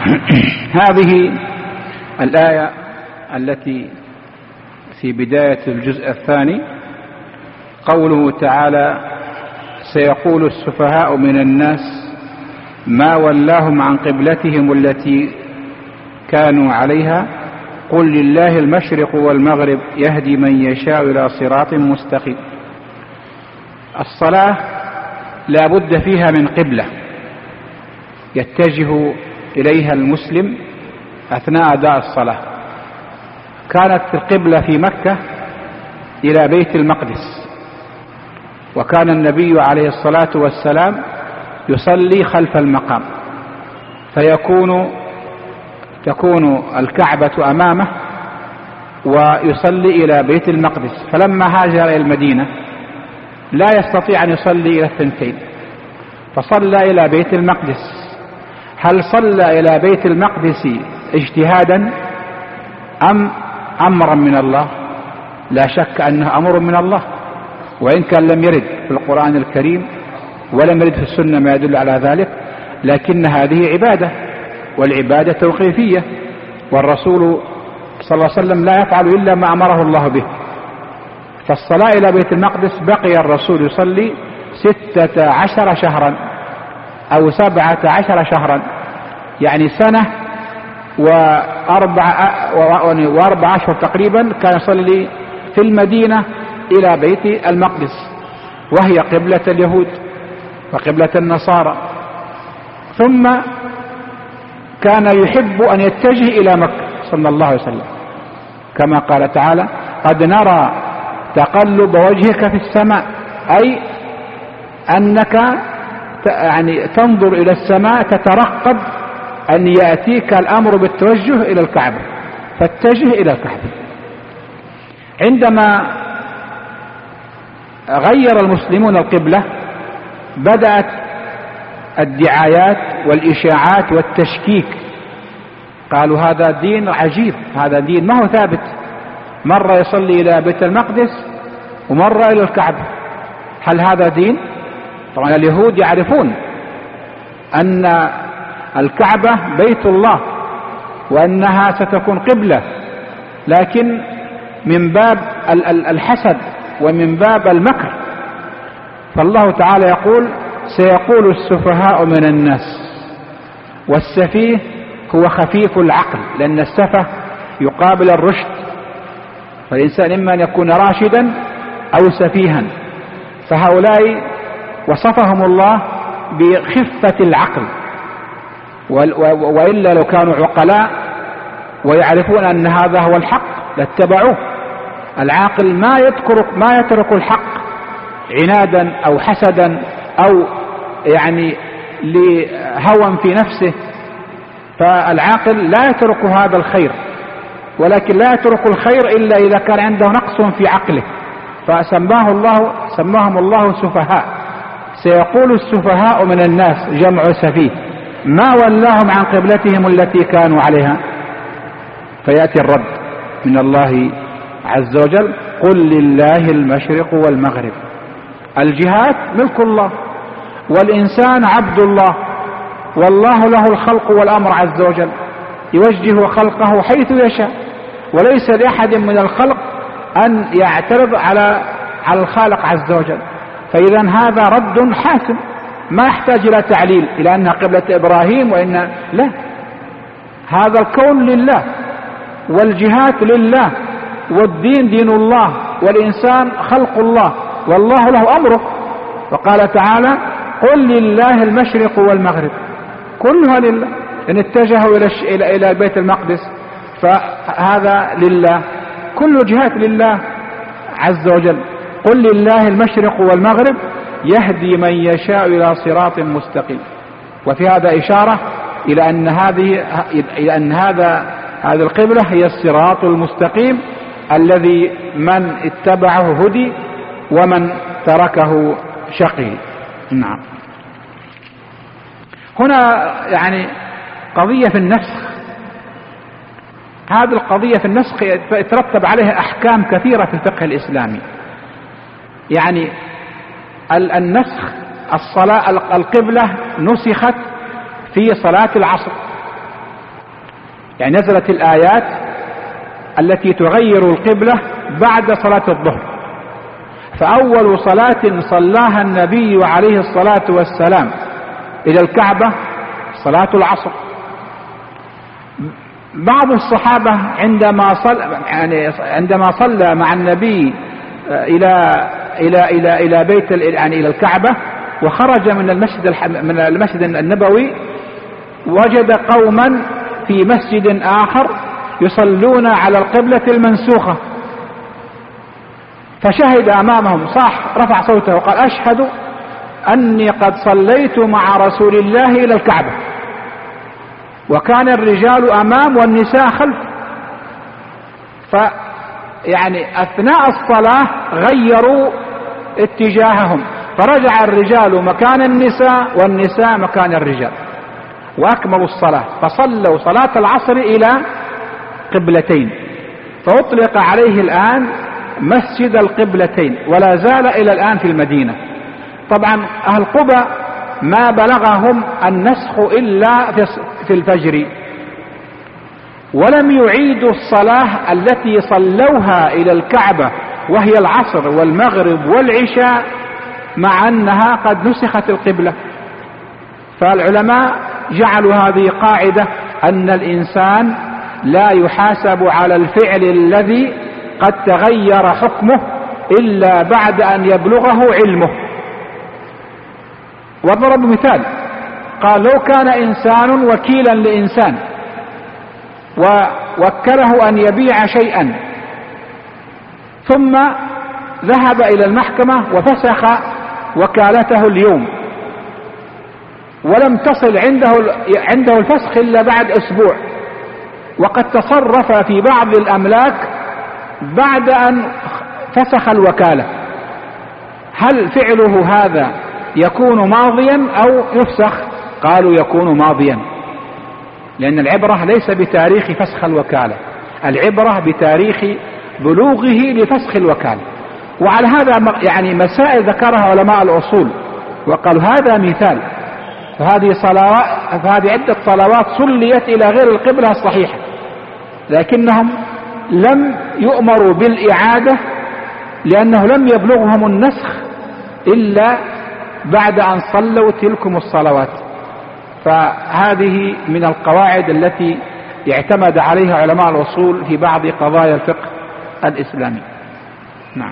هذه الآية التي في بداية الجزء الثاني قوله تعالى سيقول السفهاء من الناس ما ولاهم عن قبلتهم التي كانوا عليها قل لله المشرق والمغرب يهدي من يشاء إلى صراط مستقيم. الصلاة لا بد فيها من قبلة يتجه إليها المسلم أثناء أداء الصلاة. كانت القبلة في مكة إلى بيت المقدس، وكان النبي عليه الصلاة والسلام يصلي خلف المقام تكون الكعبة أمامه ويصلي إلى بيت المقدس. فلما هاجر إلى المدينة لا يستطيع أن يصلي إلى الثنتين فصلى إلى بيت المقدس. هل صلى إلى بيت المقدس اجتهادا أم أمرا من الله؟ لا شك أنه أمر من الله، وإن كان لم يرد في القرآن الكريم ولم يرد في السنة ما يدل على ذلك، لكن هذه عبادة والعبادة توقيفية، والرسول صلى الله عليه وسلم لا يفعل إلا ما أمره الله به. فالصلاة إلى بيت المقدس بقي الرسول يصلي 16 شهرا أو 17 شهرا، يعني سنة وأربع أشهر تقريبا كان يصلي في المدينة إلى بيت المقدس، وهي قبلة اليهود وقبلة النصارى. ثم كان يحب أن يتجه إلى مكة صلى الله عليه وسلم كما قال تعالى قد نرى تقلب وجهك في السماء، أي أنك يعني تنظر إلى السماء تترقب أن يأتيك الأمر بالتوجه إلى الكعبة فاتجه إلى الكعبة. عندما غير المسلمون القبلة بدأت الدعايات والإشاعات والتشكيك، قالوا هذا دين عجيب، هذا دين ما هو ثابت، مرة يصلي إلى بيت المقدس ومرة إلى الكعبة، هل هذا دين؟ طبعا اليهود يعرفون أن الكعبة بيت الله وأنها ستكون قبلة، لكن من باب الحسد ومن باب المكر، فالله تعالى يقول سيقول السفهاء من الناس. والسفيه هو خفيف العقل، لأن السفه يقابل الرشد، فالإنسان إما أن يكون راشدا أو سفيها، فهؤلاء وصفهم الله بخفة العقل، وإلا لو كانوا عقلاء ويعرفون أن هذا هو الحق لاتبعوه. العاقل ما يترك الحق عنادا أو حسدا أو يعني لهوى في نفسه، فالعاقل لا يترك هذا الخير ولكن لا يترك الخير إلا إذا كان عنده نقص في عقله، سماهم الله سفهاء. سيقول السفهاء من الناس جمع سفيه ما ولاهم عن قبلتهم التي كانوا عليها. فيأتي الرد من الله عز وجل: قل لله المشرق والمغرب. الجهات ملك الله، والإنسان عبد الله، والله له الخلق والأمر عز وجل، يوجه خلقه حيث يشاء، وليس لأحد من الخلق أن يعترض على الخالق عز وجل. فإذا هذا رد حاسم ما يحتاج إلى تعليل، إلى أنها قبلة إبراهيم وإن لا، هذا الكون لله، والجهات لله، والدين دين الله، والإنسان خلق الله، والله له أمره. وقال تعالى: قل لله المشرق والمغرب. كلها لله، إن اتجهوا إلى بيت المقدس فهذا لله، كل جهات لله عز وجل. قل لله المشرق والمغرب يهدي من يشاء إلى صراط مستقيم. وفي هذا إشارة إلى أن هذه القبلة هي الصراط المستقيم الذي من اتبعه هدي ومن تركه شقي. نعم. هنا يعني قضية في النسخ. هذه القضية في النسخ يترتب عليها أحكام كثيرة في الفقه الإسلامي. يعني النسخ، الصلاة القبلة نسخت في صلاة العصر، يعني نزلت الآيات التي تغير القبلة بعد صلاة الظهر. فأول صلاة صلاها النبي عليه الصلاة والسلام إلى الكعبة صلاة العصر. بعض الصحابة عندما صلى مع النبي إلى بيت إلى الكعبة وخرج من المسجد النبوي وجد قوما في مسجد آخر يصلون على القبلة المنسوخة، فشهد أمامهم، رفع صوته وقال: أشهد أني قد صليت مع رسول الله إلى الكعبة. وكان الرجال أمام والنساء خلف، فيعني أثناء الصلاة غيروا اتجاههم، فرجع الرجال مكان النساء والنساء مكان الرجال، وأكملوا الصلاة، فصلوا صلاة العصر إلى قبلتين، فأطلق عليه الآن مسجد القبلتين، ولا زال إلى الآن في المدينة. طبعا أهل قبى ما بلغهم النسخ إلا في الفجر، ولم يعيدوا الصلاة التي صلوها إلى الكعبة وهي العصر والمغرب والعشاء، مع أنها قد نسخت القبلة. فالعلماء جعلوا هذه قاعدة، أن الإنسان لا يحاسب على الفعل الذي قد تغير حكمه إلا بعد أن يبلغه علمه. وضرب مثال، قال: لو كان إنسان وكيلا لإنسان ووكله أن يبيع شيئا، ثم ذهب إلى المحكمة وفسخ وكالته اليوم، ولم تصل عنده الفسخ إلا بعد أسبوع، وقد تصرف في بعض الأملاك بعد أن فسخ الوكالة، هل فعله هذا يكون ماضيا أو يفسخ؟ قالوا يكون ماضيا، لأن العبرة ليس بتاريخ فسخ الوكالة، العبرة بتاريخ بلوغه لفسخ الوكالة. وعلى هذا يعني مسائل ذكرها علماء الأصول وقالوا هذا مثال، فهذه عدة صلوات صليت إلى غير القبلة الصحيحة، لكنهم لم يؤمروا بالإعادة لأنه لم يبلغهم النسخ إلا بعد أن صلوا تلكم الصلوات. فهذه من القواعد التي اعتمد عليها علماء الأصول في بعض قضايا الفقه الإسلامي. نعم.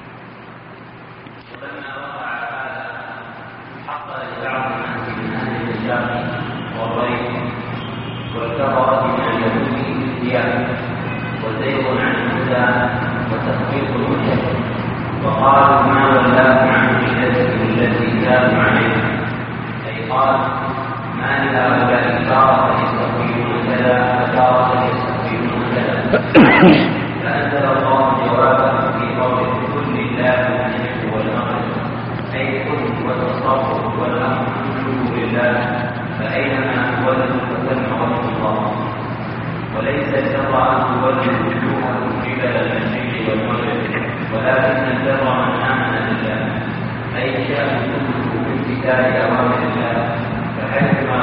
وقالوا ما ولاكم عن قبلتكم التي كانوا عليها، أي قال: ما لهؤلاء تارة يستقيمون كذا وتارة يستقيمون كذا. فأنزل الله جوابه في قوله كل الله المشرق والمغرب، أي كل والتصرف والأمر كله لله، فأينما تولوا فثم وجه الله. وليس البر أن تولوا وجوهكم قبل المشرق والمغرب، ولكن البر من آمن بالله، أي شأن كله بامتثال أوامر الله، فحيثما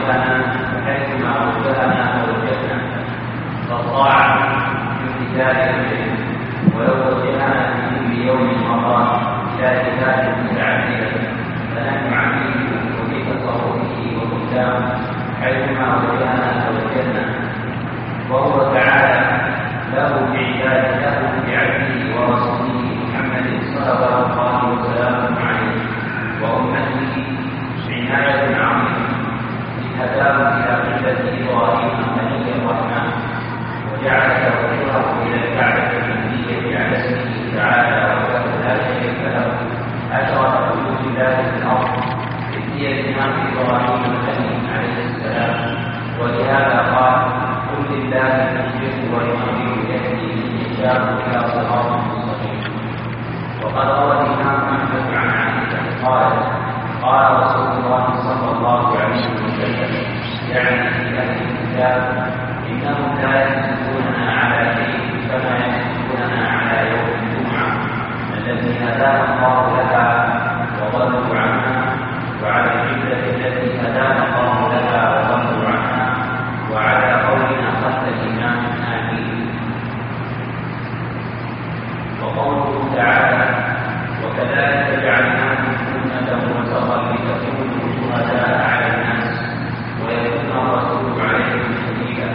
وجهنا ووجهنا فالطاعة بامتثال أمره، ولو وجهنا في كل يوم مرات إلى جهات متعددة فلن نعمله وفي تصرفه وقدامه حيثما وجهنا ووجهنا. وهو تعالى له بعبده ورسوله محمد صلوات الله وسلامه عليه وأمته عناية عظيمة، إذ هداه إلى قبلة إبراهيم خليل الرحمن، وجعل توجهه إلى الكعبة المنزلية على اسمه تعالى وحده لا شريك له، أشرف وجود الله في الأرض إذ هي إمام إبراهيم الخليل عليه السلام. ولهذا قال قل لله المشرق والمغرب يهدي من يشاء إلى صراط مستقيم. وقد روى الإمام أحمد عن عائشة قال رسول الله صلى الله عليه وسلم يعني في أهل الكتاب إنهم لا يمسكوننا على شيء كما يمسكوننا على يوم الجمعة التي هدانا الله لها وضلوا عنها، وعلى القبلة التي هدانا الله لها وضلوا عنها، وعلى قولنا خلف الإمام آمين. وقوله تعالى وكذلك جعلناكم أمة وسطا لتكونوا شهداء على الناس ويكون الرسول عليكم شهيدا.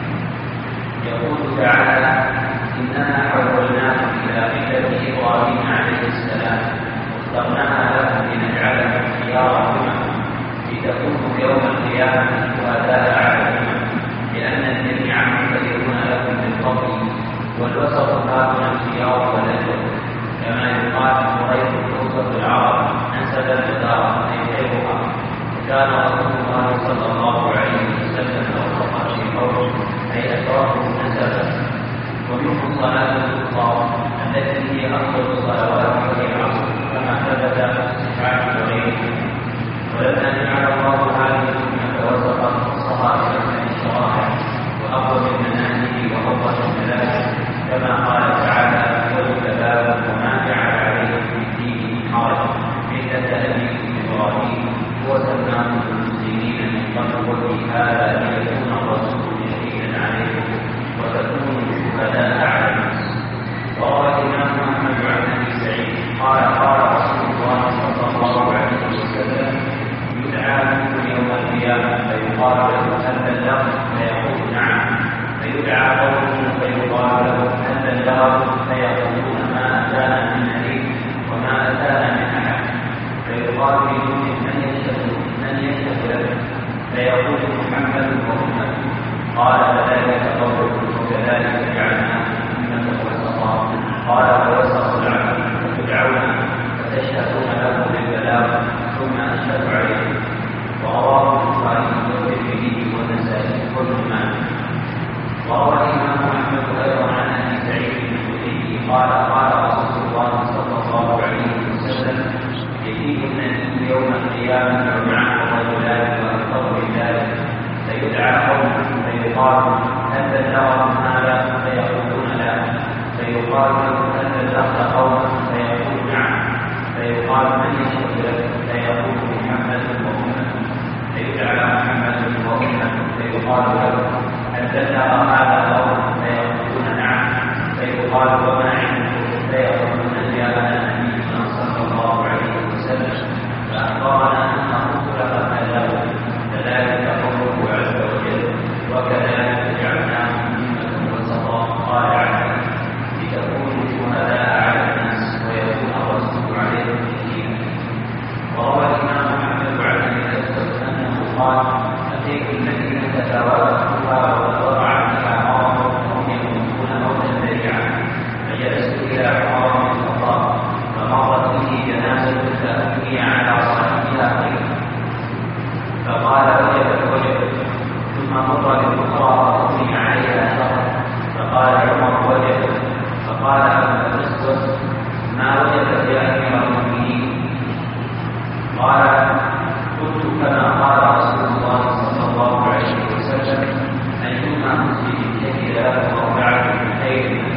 يقول تعالى إننا حولناكم إلى قبلة إبراهيم عليه السلام واخترناها لكم لنجعلكم خيار أمم لتكونوا يوم القيامة شهداء على الأمم، لأن الجميع منتظرون لكم بالفضل، والوسط هاهنا الخيار والأجر، كما يقال قريش توسط العرب نسبا لدار أي خيرها. وكان رسول الله صلى الله عليه وسلم أوسط في قوله أي أشرفهم نسبا. ومنه الصلاة الوسطى التي هي أفضل الصلوات وهي العصر كما ثبت في الصحاح وغيره. ولما جعل الله هذه الأمة وسطا خصها بأحسن الشرائع وأفضل المنازل وأفضل الملائكة، كما قال تعالى والكتاب وما جعل عليكم في الدين من حرج ملة أبيكم إبراهيم وسماكم المسلمين من قبل وفي هذا ليكون الرسول شهيدا عليكم وتكونوا شهداء على الناس. وروى الإمام أحمد عن أبي سعيد قال رسول الله صلى الله عليه وسلم يدعى منكم يوم القيامة فيقال له هل بلغت فيقول نعم، فيدعى قومه فيقال له هل بلغت فيقولون ما أتانا من نذير وما أتانا من أحد، فيقال لجند من يشهد لك فيقول محمد وأمته. قال فذلك قوله وكذلك جعلناكم أمة وسطا. قال ووسط العبد فتدعون فتشهدون له بالبلاغ ثم أشهد عليكم. ورواه البخاري والترمذي والنسائي وابن ماجه. وروى الإمام أحمد أيضا عن أبي سعيد الخدري قال رسول الله صلى الله عليه وسلم يجيء النبي يوم القيامة ومعه رجلان وأكثر من ذلك فيدعى قومه فيقال هل بلغ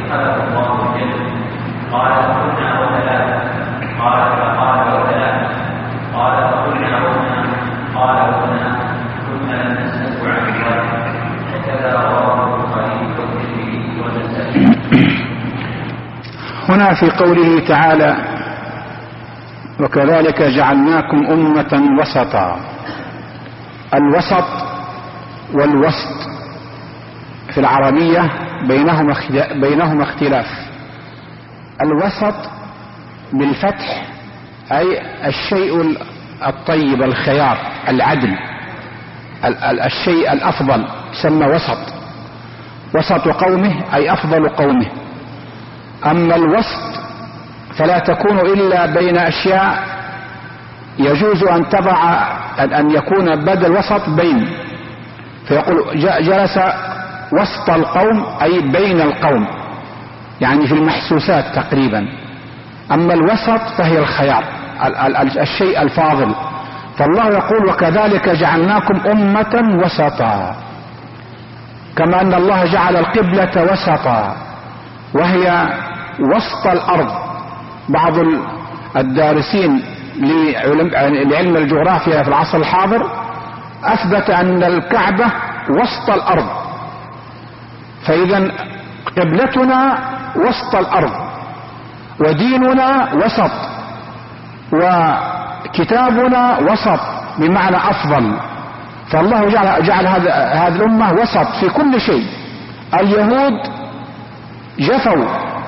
خلق الله الجنة. قال فقلنا وثلاث. قال فقال وثلاث. قال فقلنا وثنا. قال وثنا. كنا لم نسأل عن الغيب. وكذا رواه البخاري والترمذي والنسائي. هنا في قوله تعالى وكذلك جعلناكم أمة وسطا، الوسط والوسط في العربية بينهما اختلاف. الوسط بالفتح أي الشيء الطيب، الخيار، العدل، الشيء الأفضل يسمى وسط. وسط قومه أي أفضل قومه. أما الوسط فلا تكون إلا بين أشياء يجوز أن تضع أن يكون بدل وسط بين، فيقول جلس وسط القوم أي بين القوم، يعني في المحسوسات تقريبا. أما الوسط فهي الخيار، الشيء الفاضل. فالله يقول وكذلك جعلناكم أمة وسطا، كما أن الله جعل القبلة وسطا وهي وسط الأرض. بعض الدارسين لعلم الجغرافيا في العصر الحاضر أثبت أن الكعبة وسط الأرض، فإذا قبلتنا وسط الأرض، وديننا وسط، وكتابنا وسط بمعنى أفضل. فالله جعل هذه الأمة وسط في كل شيء. اليهود جفوا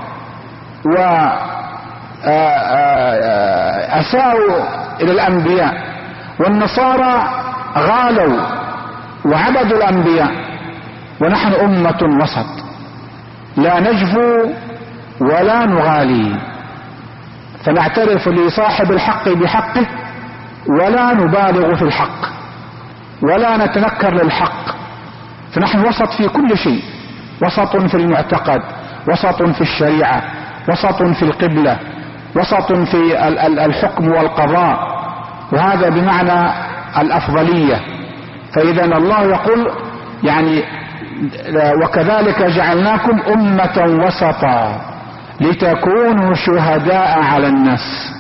وأساءوا إلى الأنبياء، والنصارى غالوا وعبدوا الأنبياء، ونحن أمة وسط لا نجفو ولا نغالي، فنعترف لصاحب الحق بحقه ولا نبالغ في الحق ولا نتنكر للحق. فنحن وسط في كل شيء، وسط في المعتقد، وسط في الشريعة، وسط في القبلة، وسط في الحكم والقضاء، وهذا بمعنى الأفضلية. فإذا الله يقول يعني وكذلك جعلناكم أمة وسطا لتكونوا شهداء على الناس.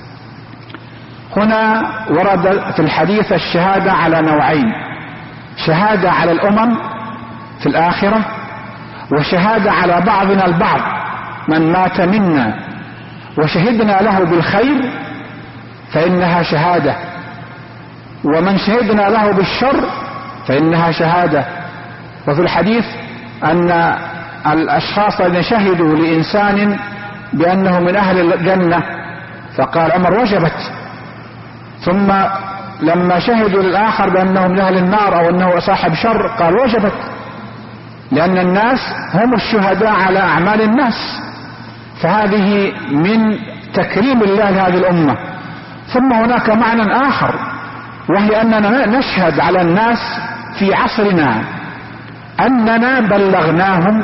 هنا ورد في الحديث الشهادة على نوعين: شهادة على الأمم في الآخرة، وشهادة على بعضنا البعض من مات منا وشهدنا له بالخير فإنها شهادة، ومن شهدنا له بالشر فإنها شهادة. وفي الحديث أن الأشخاص الذين شهدوا لإنسان بأنه من أهل الجنة فقال عمر وجبت، ثم لما شهدوا للآخر بأنه من أهل النار أو أنه صاحب شر قال وجبت، لأن الناس هم الشهداء على أعمال الناس. فهذه من تكريم الله لهذه الأمة. ثم هناك معنى آخر، وهي أننا نشهد على الناس في عصرنا أننا بلغناهم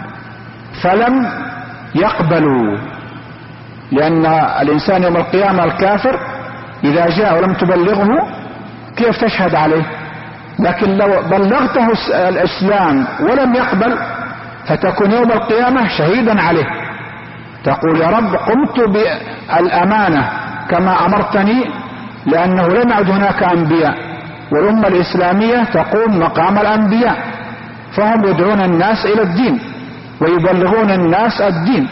فلم يقبلوا، لأن الإنسان يوم القيامة الكافر إذا جاء ولم تبلغه كيف تشهد عليه؟ لكن لو بلغته الإسلام ولم يقبل فتكون يوم القيامة شهيدا عليه، تقول يا رب قمت بالأمانة كما أمرتني، لأنه لم يعد هناك أنبياء، والأمة الإسلامية تقوم مقام الأنبياء، فهم يدعون الناس إلى الدين ويبلغون الناس الدين.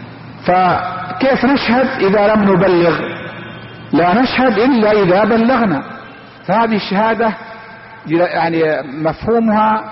فكيف نشهد إذا لم نبلغ؟ لا نشهد إلا إذا بلغنا. فهذه الشهادة يعني مفهومها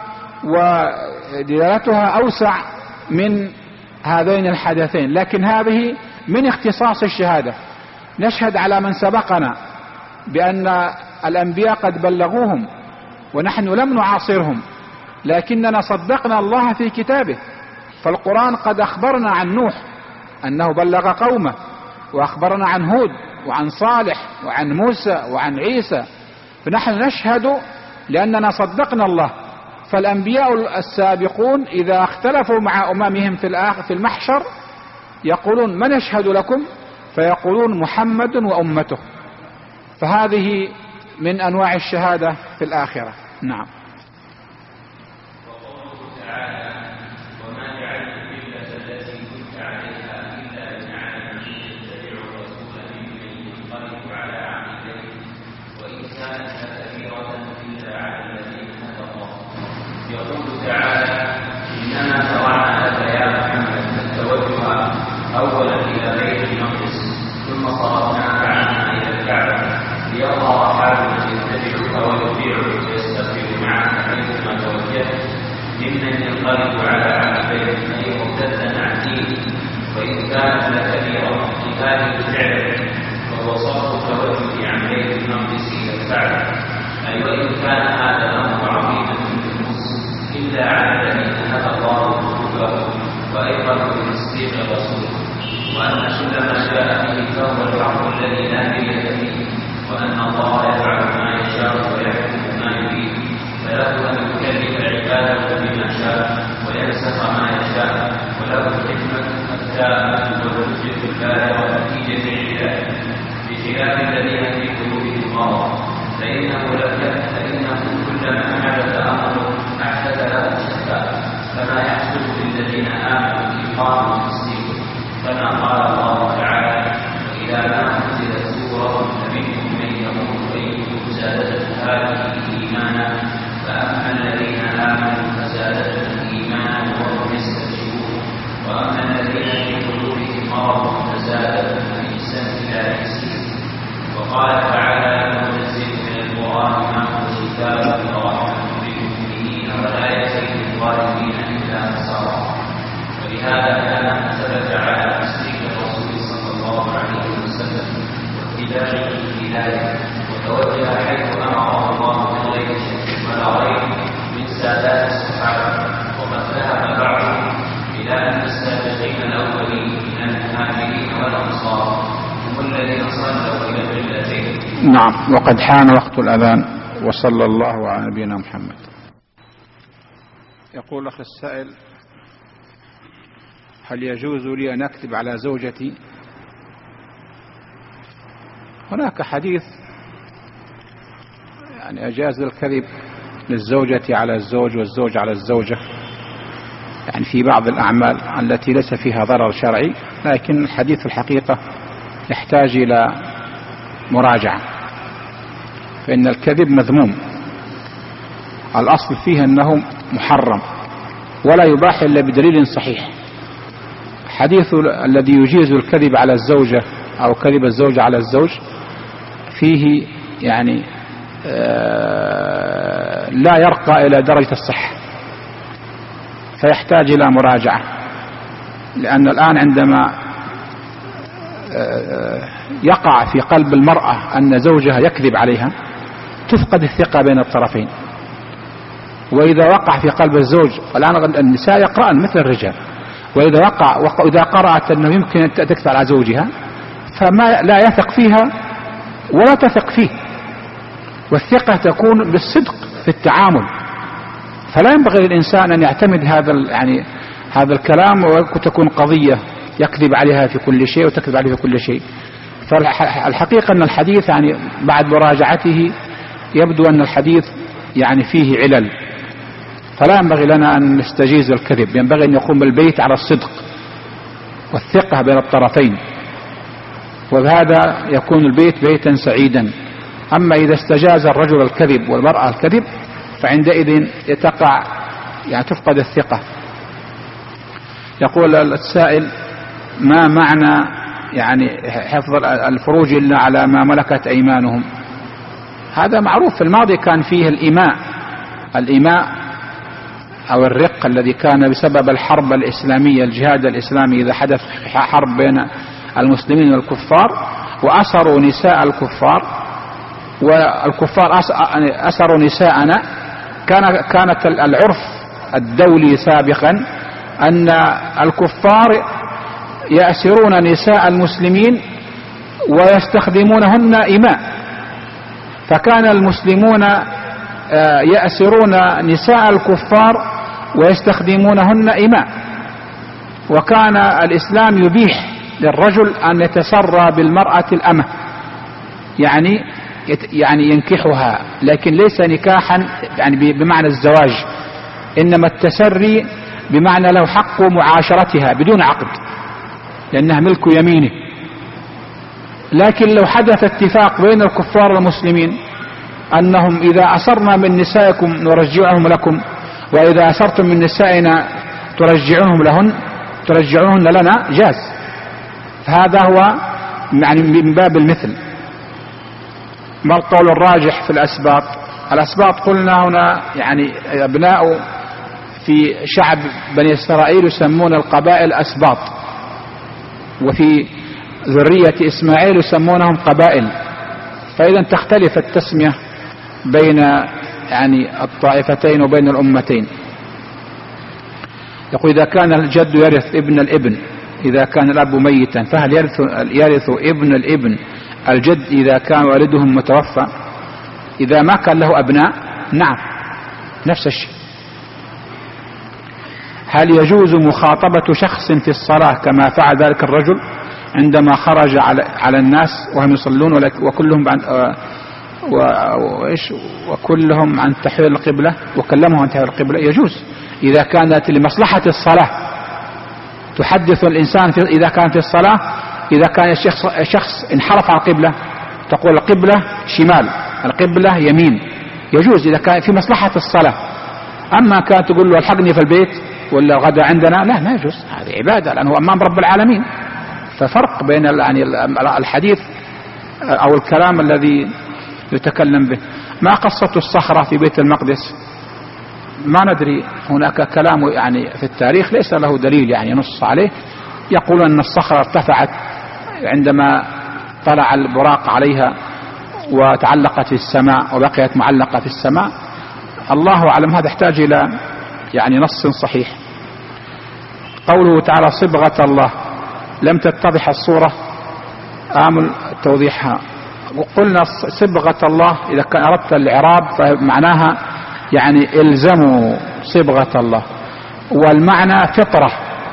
ودلالتها أوسع من هذين الحدثين، لكن هذه من اختصاص الشهادة. نشهد على من سبقنا بأن الأنبياء قد بلغوهم ونحن لم نعاصرهم، لكننا صدقنا الله في كتابه. فالقرآن قد أخبرنا عن نوح أنه بلغ قومه، وأخبرنا عن هود وعن صالح وعن موسى وعن عيسى، فنحن نشهد لأننا صدقنا الله. فالأنبياء السابقون إذا اختلفوا مع أممهم في المحشر يقولون من يشهد لكم؟ فيقولون محمد وأمته. فهذه من أنواع الشهادة في الآخرة. نعم. وقوله تعالى وما جعلت القبلة التي وهذه فعلا وهو صرف التوجه عن بيت المقدس إلى الكعبة. أي وإن كان هذا الأمر عظيما في النص إلا على الذي نهى الله قلوبه وأيضا بتصديق الرسول، وأن كل ما جاء به فهو الحق الذي لا مرية فيه، وأن الله يفعل ما يشاء ويحكم ما يريد، فله أن يكلف عباده بما شاء وينسخ ما يشاء، وله الحكمة التامة والحجة البالغة في جميع ذلك، بخلاف الذين في قلوبهم مرض، فإنه كلما حدث أمر أحدث له شكا، كما يحصل للذين آمنوا إيقاظ وتصديق، كما قال الله تعالى: وإذا ما أنزلت سورة فمنهم من يقول أيكم زادته هذه إيمانا، فأما الذين آمنوا فزادتهم إيمانا وهم يستبشرون، وأما الذين في قلوبهم مرض فزادتهم رجسا إلى رجسهم. وقال تعالى: وننزل من القرآن ما هو شفاء ورحمة للمؤمنين ولا يزيد الظالمين إلا خسارا. ولهذا كان ثبت على تصديق الرسول صلى الله عليه وسلم واتباعه في ذلك، وتوجه حيث أمره الله من غير شك ولا ريب من سادات الصحابة. وقد ذهب بعضهم إلى أن السابقين الأولين من المهاجرين والأنصار هم الذين صلوا إلى القبلتين. نعم. وقد حان وقت الأذان، وصلى الله على نبينا محمد. يقول أخي السائل: هل يجوز لي أن أكذب على زوجتي؟ هناك حديث يعني أجاز الكذب للزوجة على الزوج والزوج على الزوجة، يعني في بعض الأعمال التي ليس فيها ضرر شرعي، لكن الحديث الحقيقة يحتاج إلى مراجعة، فإن الكذب مذموم، الأصل فيه أنه محرم ولا يباح إلا بدليل صحيح. حديث الذي يجيز الكذب على الزوجة أو كذب الزوج على الزوج فيه يعني لا يرقى إلى درجة الصحة، فيحتاج إلى مراجعة، لأن الآن عندما يقع في قلب المرأة أن زوجها يكذب عليها تفقد الثقة بين الطرفين. وإذا وقع في قلب الزوج، الآن النساء يقرأن مثل الرجال، وإذا قرأت أنه يمكن أن تكذب على زوجها فما لا يثق فيها ولا تثق فيه، والثقة تكون بالصدق في التعامل. فلا ينبغي للإنسان أن يعتمد هذا الكلام وتكون قضية يكذب عليها في كل شيء وتكذب عليها في كل شيء. فالحقيقة أن الحديث يعني بعد مراجعته يبدو أن الحديث يعني فيه علل، فلا ينبغي لنا أن نستجيز الكذب، ينبغي أن يقوم البيت على الصدق والثقة بين الطرفين، وبهذا يكون البيت بيتا سعيدا. أما إذا استجاز الرجل الكذب والمرأة الكذب فعندئذ يتقع يعني تفقد الثقة. يقول السائل: ما معنى يعني حفظ الفروج إلا على ما ملكت أيمانهم؟ هذا معروف، في الماضي كان فيه الإماء أو الرق الذي كان بسبب الحرب الإسلامية، الجهاد الإسلامي، إذا حدث حرب بين المسلمين والكفار وأسروا نساء الكفار، والكفار أسروا نساءنا، كانت العرف الدولي سابقا أن الكفار يأسرون نساء المسلمين ويستخدمونهن إماء، فكان المسلمون يأسرون نساء الكفار ويستخدمونهن إماء، وكان الإسلام يبيح للرجل أن يتسرى بالمرأة الأمة، يعني ينكحها، لكن ليس نكاحا يعني بمعنى الزواج، إنما التسري بمعنى له حق معاشرتها بدون عقد لأنها ملك يمينه. لكن لو حدث اتفاق بين الكفار والمسلمين أنهم إذا أسرنا من نسائكم نرجعهم لكم، وإذا أسرتم من نسائنا ترجعونهن لنا، جاز. فهذا هو يعني من باب المثل. ما القول الراجح في الأسباط؟ الأسباط قلنا هنا يعني أبناء في شعب بني إسرائيل يسمون القبائل أسباط، وفي ذرية إسماعيل يسمونهم قبائل، فإذا تختلف التسمية بين يعني الطائفتين وبين الأمتين. يقول إذا كان الجد يرث ابن الابن إذا كان الأب ميتا، فهل يرث ابن الابن الجد إذا كان والدهم متوفى؟ إذا ما كان له أبناء نعم نفس الشيء. هل يجوز مخاطبة شخص في الصلاة كما فعل ذلك الرجل عندما خرج على الناس وهم يصلون وكلهم عن تحويل القبلة وكلمهم عن تحويل القبلة؟ يجوز إذا كانت لمصلحة الصلاة. تحدث الإنسان إذا كان في الصلاة، إذا كان الشخص انحرف عن القبلة تقول القبلة شمال القبلة يمين، يجوز إذا كان في مصلحة الصلاة. أما كان تقول له الحقني في البيت ولا غدا عندنا، لا ما يجوز، هذه عبادة لأنه أمام رب العالمين. ففرق بين يعني الحديث أو الكلام الذي يتكلم به. ما قصة الصخرة في بيت المقدس؟ ما ندري، هناك كلام يعني في التاريخ ليس له دليل يعني نص عليه. يقول أن الصخرة ارتفعت عندما طلع البراق عليها وتعلقت في السماء وبقيت معلقة في السماء، الله أعلم. هذا يحتاج إلى يعني نص صحيح. قوله تعالى صبغة الله، لم تتضح الصورة، آمل توضيحها. وقلنا صبغة الله إذا كان أردت الإعراب فمعناها يعني الزموا صبغة الله، والمعنى فطرة.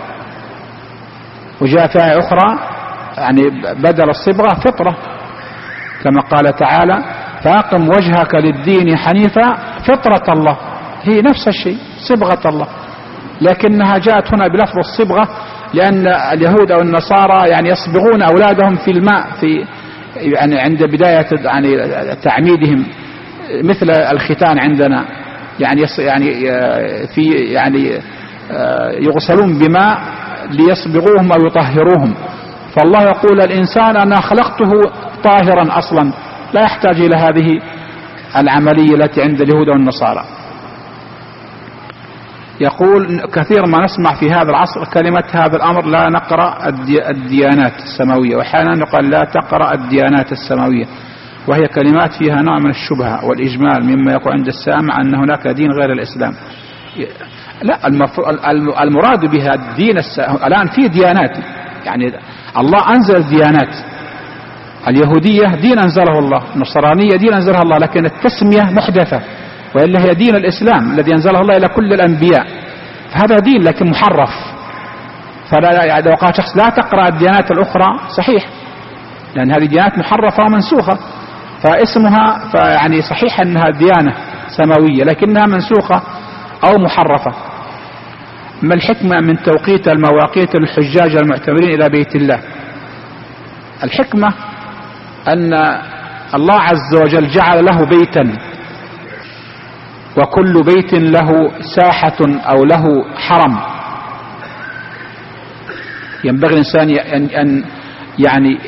وجاء في آية أخرى يعني بدل الصبغة فطرة كما قال تعالى فأقم وجهك للدين حنيفا فطرة الله، هي نفس الشيء صبغة الله، لكنها جاءت هنا بلفظ الصبغة لأن اليهود أو النصارى يعني يصبغون أولادهم في الماء في يعني عند بداية يعني تعميدهم، مثل الختان عندنا يعني في يعني يغسلون بماء ليصبغوهم أو يطهروهم. فالله يقول الإنسان أنا خلقته طاهرا أصلا، لا يحتاج إلى هذه العملية التي عند اليهود والنصارى. يقول كثير ما نسمع في هذا العصر كلمة هذا الأمر لا نقرأ الديانات السماوية، وأحيانا يقال لا تقرأ الديانات السماوية، وهي كلمات فيها نوع من الشبهة والإجمال مما يكون عند السامع أن هناك دين غير الإسلام. لا، المراد بها الدين الآن في ديانات، يعني الله أنزل ديانات، اليهودية دين أنزله الله، النصرانية دين أنزلها الله، لكن التسمية محدثة، وإلا هي دين الإسلام الذي أنزله الله إلى كل الأنبياء، هذا دين لكن محرف. فلا يعني وقال شخص لا تقرأ الديانات الأخرى صحيح، لأن هذه ديانات محرفة ومنسوخة، فاسمها فيعني صحيح أنها ديانة سماوية لكنها منسوخة أو محرفة. ما الحكمة من توقيت المواقيت للحجاج المعتمرين إلى بيت الله؟ الحكمة أن الله عز وجل جعل له بيتا، وكل بيت له ساحة أو له حرم، ينبغي الإنسان أن يعني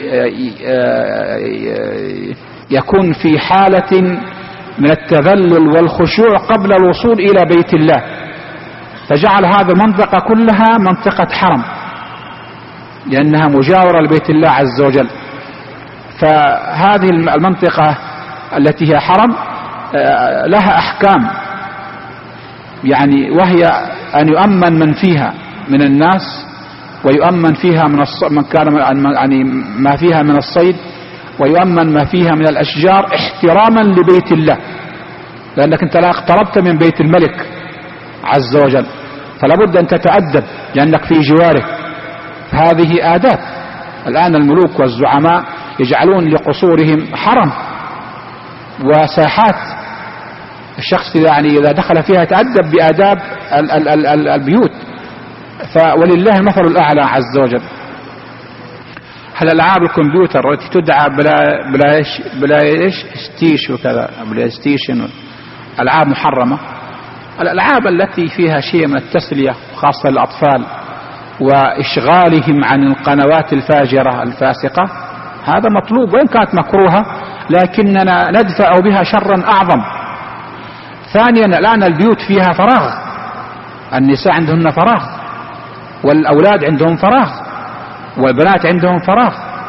يكون في حالة من التذلل والخشوع قبل الوصول إلى بيت الله، فجعل هذه المنطقة كلها منطقة حرم لأنها مجاورة لبيت الله عز وجل. فهذه المنطقة التي هي حرم لها أحكام، يعني وهي أن يؤمن من فيها من الناس، ويؤمن فيها من كان يعني ما فيها من الصيد، ويؤمن ما فيها من الأشجار احتراما لبيت الله، لأنك أنت لا اقتربت من بيت الملك عز وجل، فلا بد أن تتأدب لأنك في جواره. هذه آداب. الآن الملوك والزعماء يجعلون لقصورهم حرم وساحات، الشخص يعني إذا دخل فيها يتأدب بآداب البيوت، ولله المثل الأعلى عز وجل. هل ألعاب الكمبيوتر التي تدعى بلاي ستيشن وكذا بلاي ستيشن ألعاب محرمة؟ الألعاب التي فيها شيء من التسلية خاصة للأطفال وإشغالهم عن القنوات الفاجرة الفاسقة هذا مطلوب، وإن كانت مكروهة لكننا ندفع بها شرا أعظم. ثانيا الآن البيوت فيها فراغ، النساء عندهن فراغ، والأولاد عندهم فراغ، والبنات عندهم فراغ،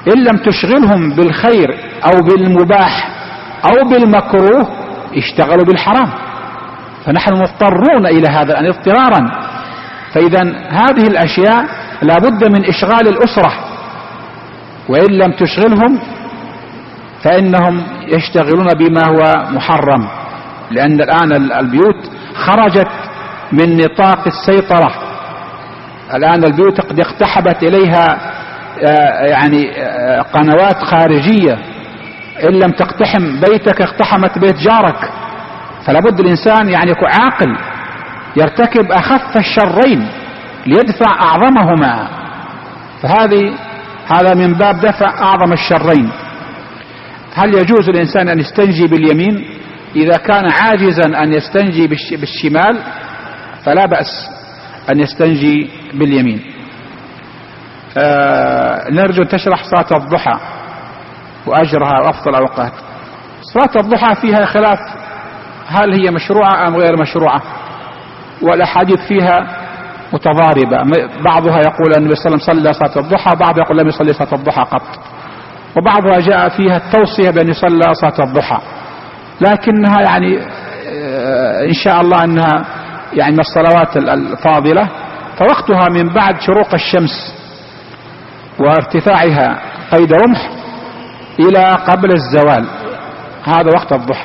إن لم تشغلهم بالخير أو بالمباح أو بالمكروه اشتغلوا بالحرام، فنحن مضطرون إلى هذا الأمر اضطرارا. فإذا هذه الأشياء لا بد من إشغال الأسرة، وإن لم تشغلهم فإنهم يشتغلون بما هو محرم، لأن الآن البيوت خرجت من نطاق السيطرة. الآن البيوت قد اقتحبت إليها يعني قنوات خارجية، إن لم تقتحم بيتك اقتحمت بيت جارك. فلا بد الإنسان يعني يكون عاقل، يرتكب أخف الشرين ليدفع أعظمهما، هذا من باب دفع أعظم الشرين. هل يجوز الإنسان أن يستنجي باليمين؟ إذا كان عاجزا أن يستنجي بالشمال فلا بأس أن يستنجي باليمين. نرجو أن تشرح صلاة الضحى وأجرها وأفضل أوقات. صلاة الضحى فيها خلاف، هل هي مشروعة أم غير مشروعة، والأحاديث فيها متضاربة. بعضها يقول أن النبي صلى الله عليه وسلم صلى صلاة الضحى، بعض يقول لم يصلي صلاة الضحى قط، وبعضها جاء فيها التوصية بأن يصلى صلاة الضحى، لكنها يعني إن شاء الله أنها يعني من الصلوات الفاضلة، فوقتها من بعد شروق الشمس وارتفاعها قيد رمح إلى قبل الزوال، هذا وقت الضحى.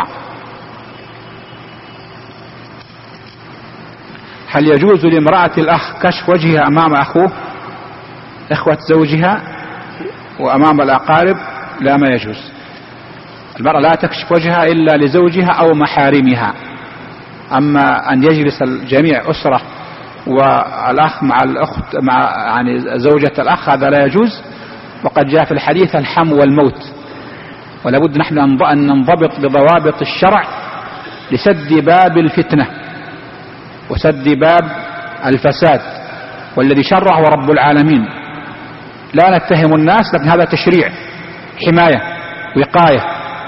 هل يجوز لامرأة الأخ كشف وجهها أمام أخوه إخوة زوجها وأمام الأقارب؟ لا، ما يجوز. المرأة لا تكشف وجهها إلا لزوجها أو محارمها. أما أن يجلس الجميع أسرة والأخ مع الأخت مع يعني زوجة الأخ، هذا لا يجوز. وقد جاء في الحديث الحم والموت، ولا بد نحن أن ننضبط بضوابط الشرع لسد باب الفتنة وسد باب الفساد، والذي شرعه رب العالمين. لا نتهم الناس، لكن هذا تشريع، حماية، وقاية،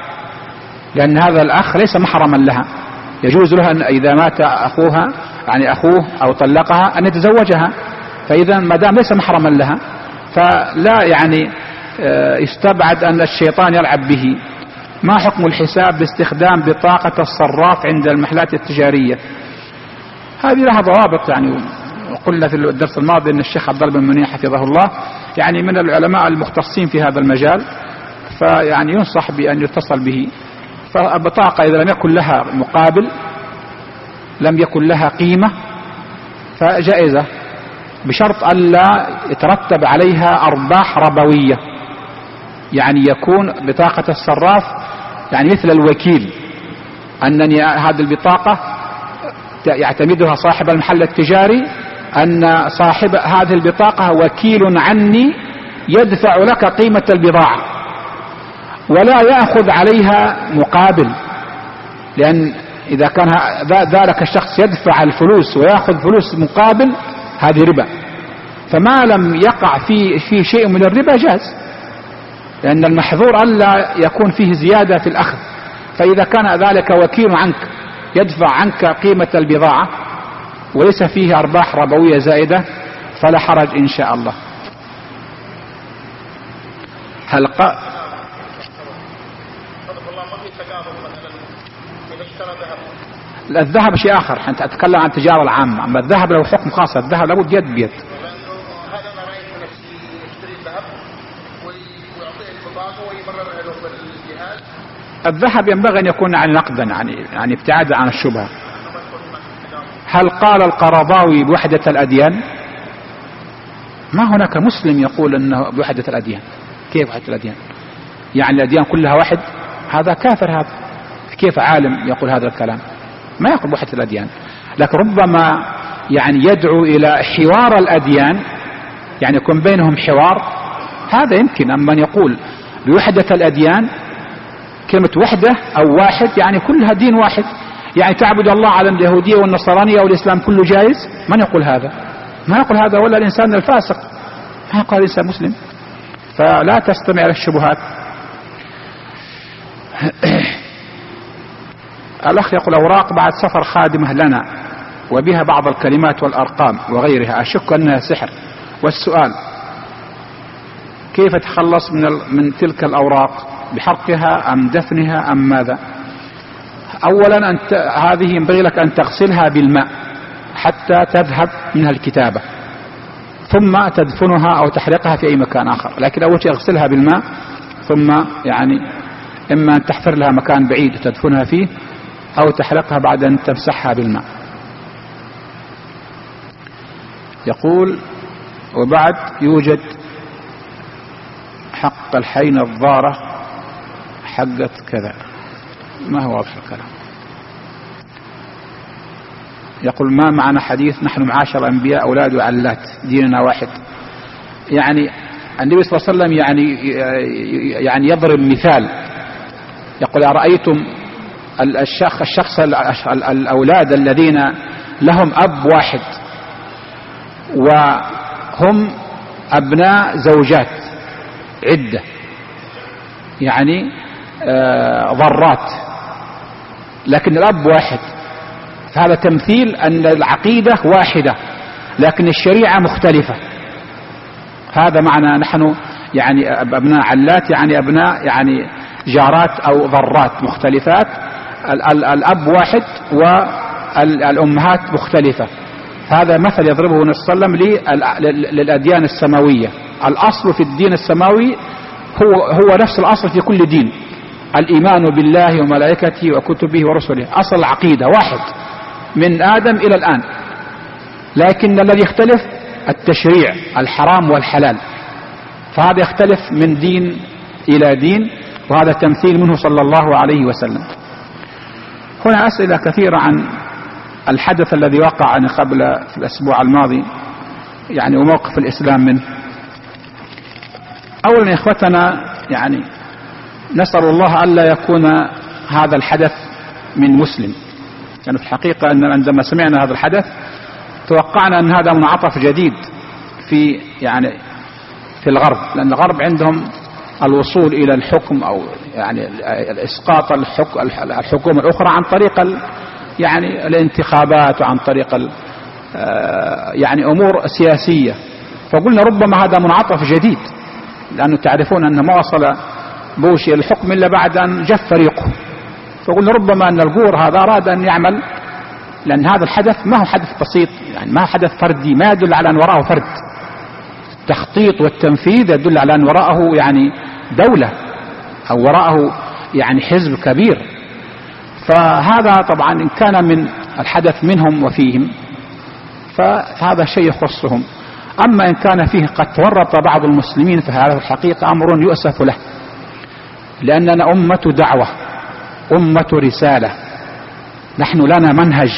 لأن هذا الأخ ليس محرما لها. يجوز لها أن إذا مات أخوها يعني أخوه أو طلقها أن يتزوجها، فإذا ما دام ليس محرما لها فلا يعني يستبعد أن الشيطان يلعب به. ما حكم الحساب باستخدام بطاقة الصراف عند المحلات التجارية؟ هذه لها ضوابط، يعني وقلنا في الدرس الماضي أن الشيخ عبد الله بن منيع حفظه الله يعني من العلماء المختصين في هذا المجال، فيعني ينصح بأن يتصل به. فالبطاقة إذا لم يكن لها مقابل، لم يكن لها قيمة، فجائزة، بشرط ألا يترتب عليها أرباح ربوية. يعني يكون بطاقة الصراف يعني مثل الوكيل، أنني هذه البطاقة يعتمدها صاحب المحل التجاري، أن صاحب هذه البطاقة وكيل عني يدفع لك قيمة البضاعة ولا يأخذ عليها مقابل، لأن إذا كان ذلك الشخص يدفع الفلوس ويأخذ فلوس مقابل هذه ربا. فما لم يقع في شيء من الربا جاز، لأن المحظور ألا يكون فيه زيادة في الأخذ. فإذا كان ذلك وكيل عنك يدفع عنك قيمة البضاعة وليس فيه أرباح ربوية زائدة فلا حرج إن شاء الله. الذهب شيء آخر، حتى أتكلم عن التجارة العامة. أما الذهب له حكم خاص، الذهب لابد يد بيد. الذهب ينبغي أن يكون عن نقدا، يعني ابتعادا عن الشبهة. هل قال القرضاوي بوحدة الأديان؟ ما هناك مسلم يقول أنه بوحدة الأديان. كيف وحدة الأديان؟ يعني الأديان كلها واحد؟ هذا كافر. هذا كيف عالم يقول هذا الكلام؟ ما يقول بوحدة الأديان، لكن ربما يعني يدعو إلى حوار الأديان، يعني يكون بينهم حوار، هذا يمكن. أما من يقول بوحدة الأديان، كلمة وحدة أو واحد يعني كلها دين واحد، يعني تعبد الله على اليهودية والنصرانية والإسلام كله جائز. من يقول هذا؟ ما يقول هذا ولا الإنسان الفاسق، ما يقول الإنسان مسلم. فلا تستمع إلى الشبهات. الأخ يقول أوراق بعد سفر خادمة لنا وبها بعض الكلمات والأرقام وغيرها، أشك أنها سحر. والسؤال كيف يتخلص من تلك الأوراق؟ بحرقها أم دفنها أم ماذا؟ أولا هذه ينبغي لك أن تغسلها بالماء حتى تذهب منها الكتابة، ثم تدفنها أو تحرقها في أي مكان آخر. لكن أول شيء اغسلها بالماء، ثم يعني إما أن تحفر لها مكان بعيد تدفنها فيه، أو تحرقها بعد أن تمسحها بالماء. يقول: وبعد يوجد حق الحين الضارة حقت كذا. ما هو واضح الكلام. يقول: ما معنى حديث نحن معاشر الأنبياء أولاد علات ديننا واحد؟ يعني النبي صلى الله عليه وسلم يعني يضرب مثال، يقول: أرأيتم الشخص الأولاد الذين لهم أب واحد وهم أبناء زوجات عدة، يعني ضرات، لكن الأب واحد، فهذا تمثيل أن العقيدة واحدة لكن الشريعة مختلفة. هذا معنى نحن يعني أبناء علات، يعني أبناء يعني جارات أو ضرات مختلفات، الأب واحد والأمهات مختلفة. هذا مثل يضربه النبي صلى الله عليه وسلم للأديان السماوية. الأصل في الدين السماوي هو نفس الأصل في كل دين، الإيمان بالله وملائكته وكتبه ورسله. أصل العقيدة واحد من آدم إلى الآن، لكن الذي يختلف التشريع، الحرام والحلال، فهذا يختلف من دين إلى دين، وهذا تمثيل منه صلى الله عليه وسلم. هنا أسئلة كثيرة عن الحدث الذي وقع قبل في الأسبوع الماضي، يعني وموقف الإسلام منه. أولا يا إخوتنا، يعني نسأل الله ألا يكون هذا الحدث من مسلم. يعني في الحقيقة أن عندما سمعنا هذا الحدث توقعنا أن هذا منعطف جديد في الغرب، لأن الغرب عندهم الوصول إلى الحكم أو يعني إسقاط الحكومة الأخرى عن طريق يعني الانتخابات وعن طريق يعني أمور سياسية. فقلنا ربما هذا منعطف جديد، لأنه تعرفون أنه ما وصل بوش إلى الحكم إلا بعد أن جف فريقه. فقلنا ربما أن الجور هذا أراد أن يعمل، لأن هذا الحدث ما هو حدث بسيط، يعني ما هو حدث فردي، ما يدل على أن وراءه فرد. التخطيط والتنفيذ يدل على أن وراءه يعني دولة أو وراءه يعني حزب كبير. فهذا طبعا إن كان من الحدث منهم وفيهم فهذا شيء يخصهم. أما إن كان فيه قد تورط بعض المسلمين فهذا الحقيقة أمر يؤسف له، لأننا أمة دعوة، أمة رسالة، نحن لنا منهج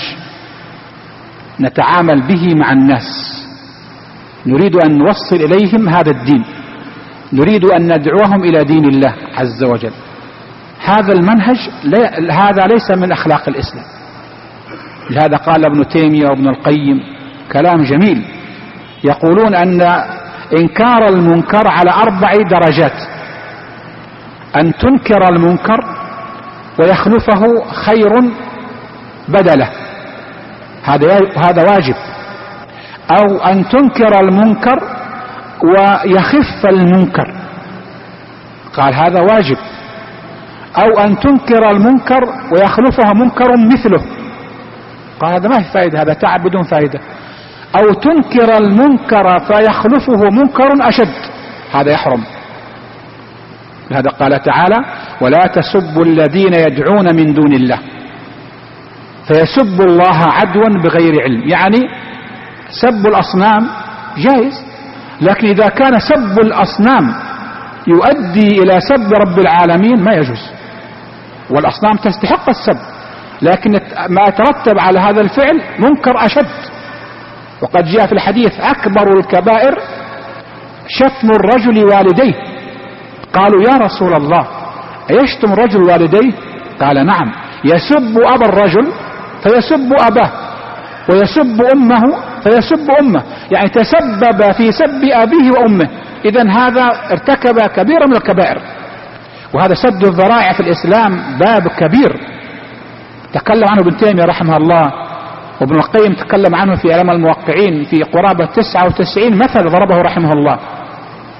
نتعامل به مع الناس، نريد أن نوصل إليهم هذا الدين، نريد أن ندعوهم إلى دين الله عز وجل. هذا المنهج هذا ليس من أخلاق الإسلام. لهذا قال ابن تيمية وابن القيم كلام جميل، يقولون أن إنكار المنكر على 4 درجات: أن تنكر المنكر ويخلفه خير بدله، هذا واجب، أو أن تنكر المنكر ويخف المنكر، قال هذا واجب، أو أن تنكر المنكر ويخلفه منكر مثله، قال هذا ما في فائدة، هذا تعب بدون فائدة، أو تنكر المنكر فيخلفه منكر أشد، هذا يحرم. لهذا قال تعالى: ولا تسبوا الذين يدعون من دون الله فيسبوا الله عدوا بغير علم. يعني سب الأصنام جائز، لكن إذا كان سب الأصنام يؤدي إلى سب رب العالمين ما يجوز، والأصنام تستحق السب، لكن ما يترتب على هذا الفعل منكر أشد. وقد جاء في الحديث: أكبر الكبائر شتم الرجل والديه. قالوا: يا رسول الله أيشتم الرجل والديه؟ قال: نعم، يسب أبا الرجل فيسب أباه، ويسب أمه فيسب أمه، يعني تسبب في سب أبيه وأمه. إذن هذا ارتكب كبيرا من الكبائر، وهذا سد الذرائع في الإسلام باب كبير تكلم عنه ابن تيمية رحمه الله، وابن القيم تكلم عنه في علم الموقعين في قرابة 99 مثل ضربه رحمه الله.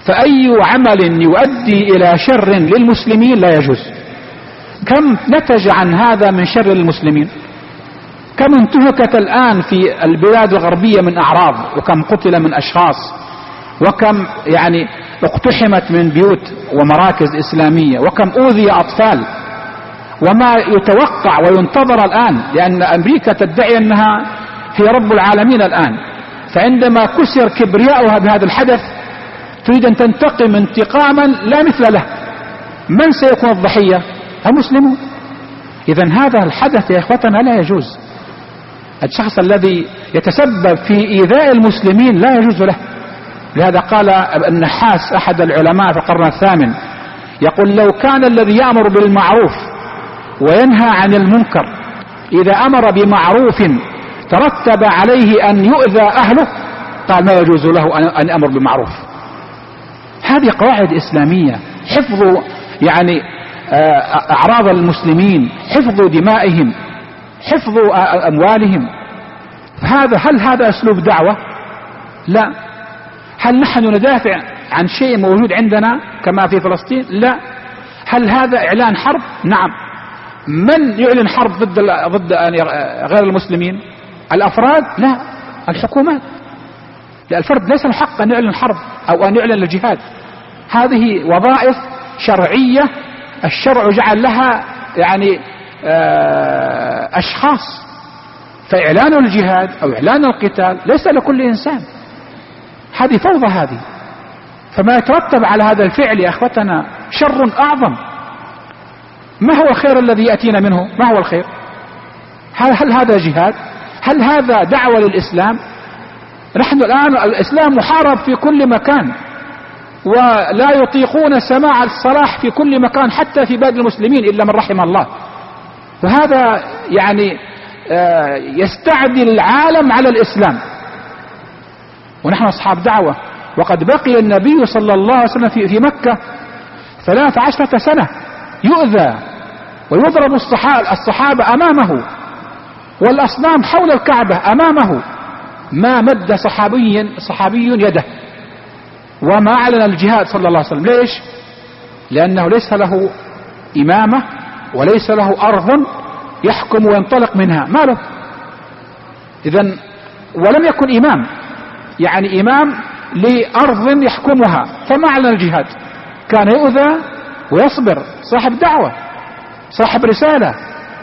فأي عمل يؤدي إلى شر للمسلمين لا يجوز. كم نتج عن هذا من شر المسلمين؟ كم انتهكت الآن في البلاد الغربية من أعراض، وكم قتل من أشخاص، وكم يعني اقتحمت من بيوت ومراكز إسلامية، وكم أوذي أطفال، وما يتوقع وينتظر الآن، لأن أمريكا تدعي أنها هي رب العالمين الآن، فعندما كسر كبرياؤها بهذا الحدث تريد أن تنتقم انتقاما لا مثل له. من سيكون الضحية؟ المسلمون. إذن هذا الحدث يا إخوتنا لا يجوز. الشخص الذي يتسبب في إيذاء المسلمين لا يجوز له. لهذا قال النحاس أحد العلماء في القرن الثامن، يقول: لو كان الذي يأمر بالمعروف وينهى عن المنكر إذا أمر بمعروف ترتب عليه أن يؤذى أهله، قال ما يجوز له أن يأمر بمعروف. هذه قواعد إسلامية، حفظ يعني أعراض المسلمين، حفظ دمائهم، حفظ أموالهم. هل هذا أسلوب دعوة؟ لا. هل نحن ندافع عن شيء موجود عندنا كما في فلسطين؟ لا. هل هذا إعلان حرب؟ نعم. من يعلن حرب ضد غير المسلمين؟ الأفراد؟ لا، الحكومات. الفرد ليس الحق أن يعلن حرب أو أن يعلن الجهاد. هذه وظائف شرعية الشرع جعل لها يعني أشخاص، فإعلان الجهاد أو إعلان القتال ليس لكل إنسان. هذه فوضى هذه. فما يترتب على هذا الفعل يا أخوتنا شر أعظم. ما هو الخير الذي يأتينا منه؟ ما هو الخير؟ هل هذا جهاد؟ هل هذا دعوة للإسلام؟ نحن الآن الإسلام محارب في كل مكان، ولا يطيقون سماع الصلاح في كل مكان حتى في بلاد المسلمين إلا من رحم الله. وهذا يعني يستعدي العالم على الإسلام، ونحن أصحاب دعوة. وقد بقي النبي صلى الله عليه وسلم في مكة 13 سنة يؤذى ويضرب الصحابة أمامه، والأصنام حول الكعبة أمامه، ما مد صحابي يده، وما أعلن الجهاد صلى الله عليه وسلم. ليش؟ لأنه ليس له إمامة وليس له أرض يحكم وينطلق منها، ما له. إذن ولم يكن إمام، يعني إمام لأرض يحكمها، فما أعلن الجهاد. كان يؤذى ويصبر، صاحب دعوة، صاحب رسالة.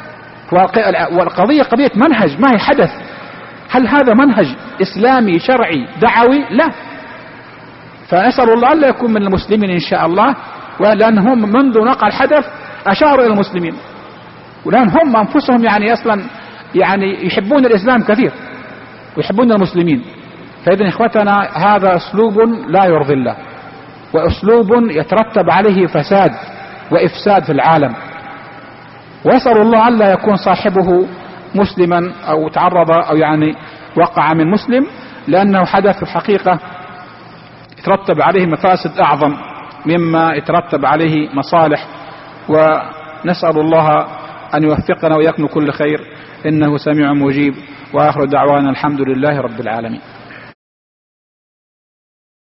والقضية قضية منهج، ما هي حدث. هل هذا منهج إسلامي شرعي دعوي؟ لا. فنسأل الله ألا يكون من المسلمين إن شاء الله، ولأنهم منذ نقع الحدث أشاروا إلى المسلمين، ولأن هم أنفسهم يعني أصلا يعني يحبون الإسلام كثير ويحبون المسلمين. فإذن إخوتنا هذا أسلوب لا يرضي الله، وأسلوب يترتب عليه فساد وإفساد في العالم. ويسأل الله ألا يكون صاحبه مسلما أو تعرض أو يعني وقع من مسلم، لأنه حدث في الحقيقة يترتب عليه مفاسد أعظم مما يترتب عليه مصالح. ونسأل الله أن يوفقنا ويكن كل خير، إنه سميع مجيب. وآخر دعوانا الحمد لله رب العالمين.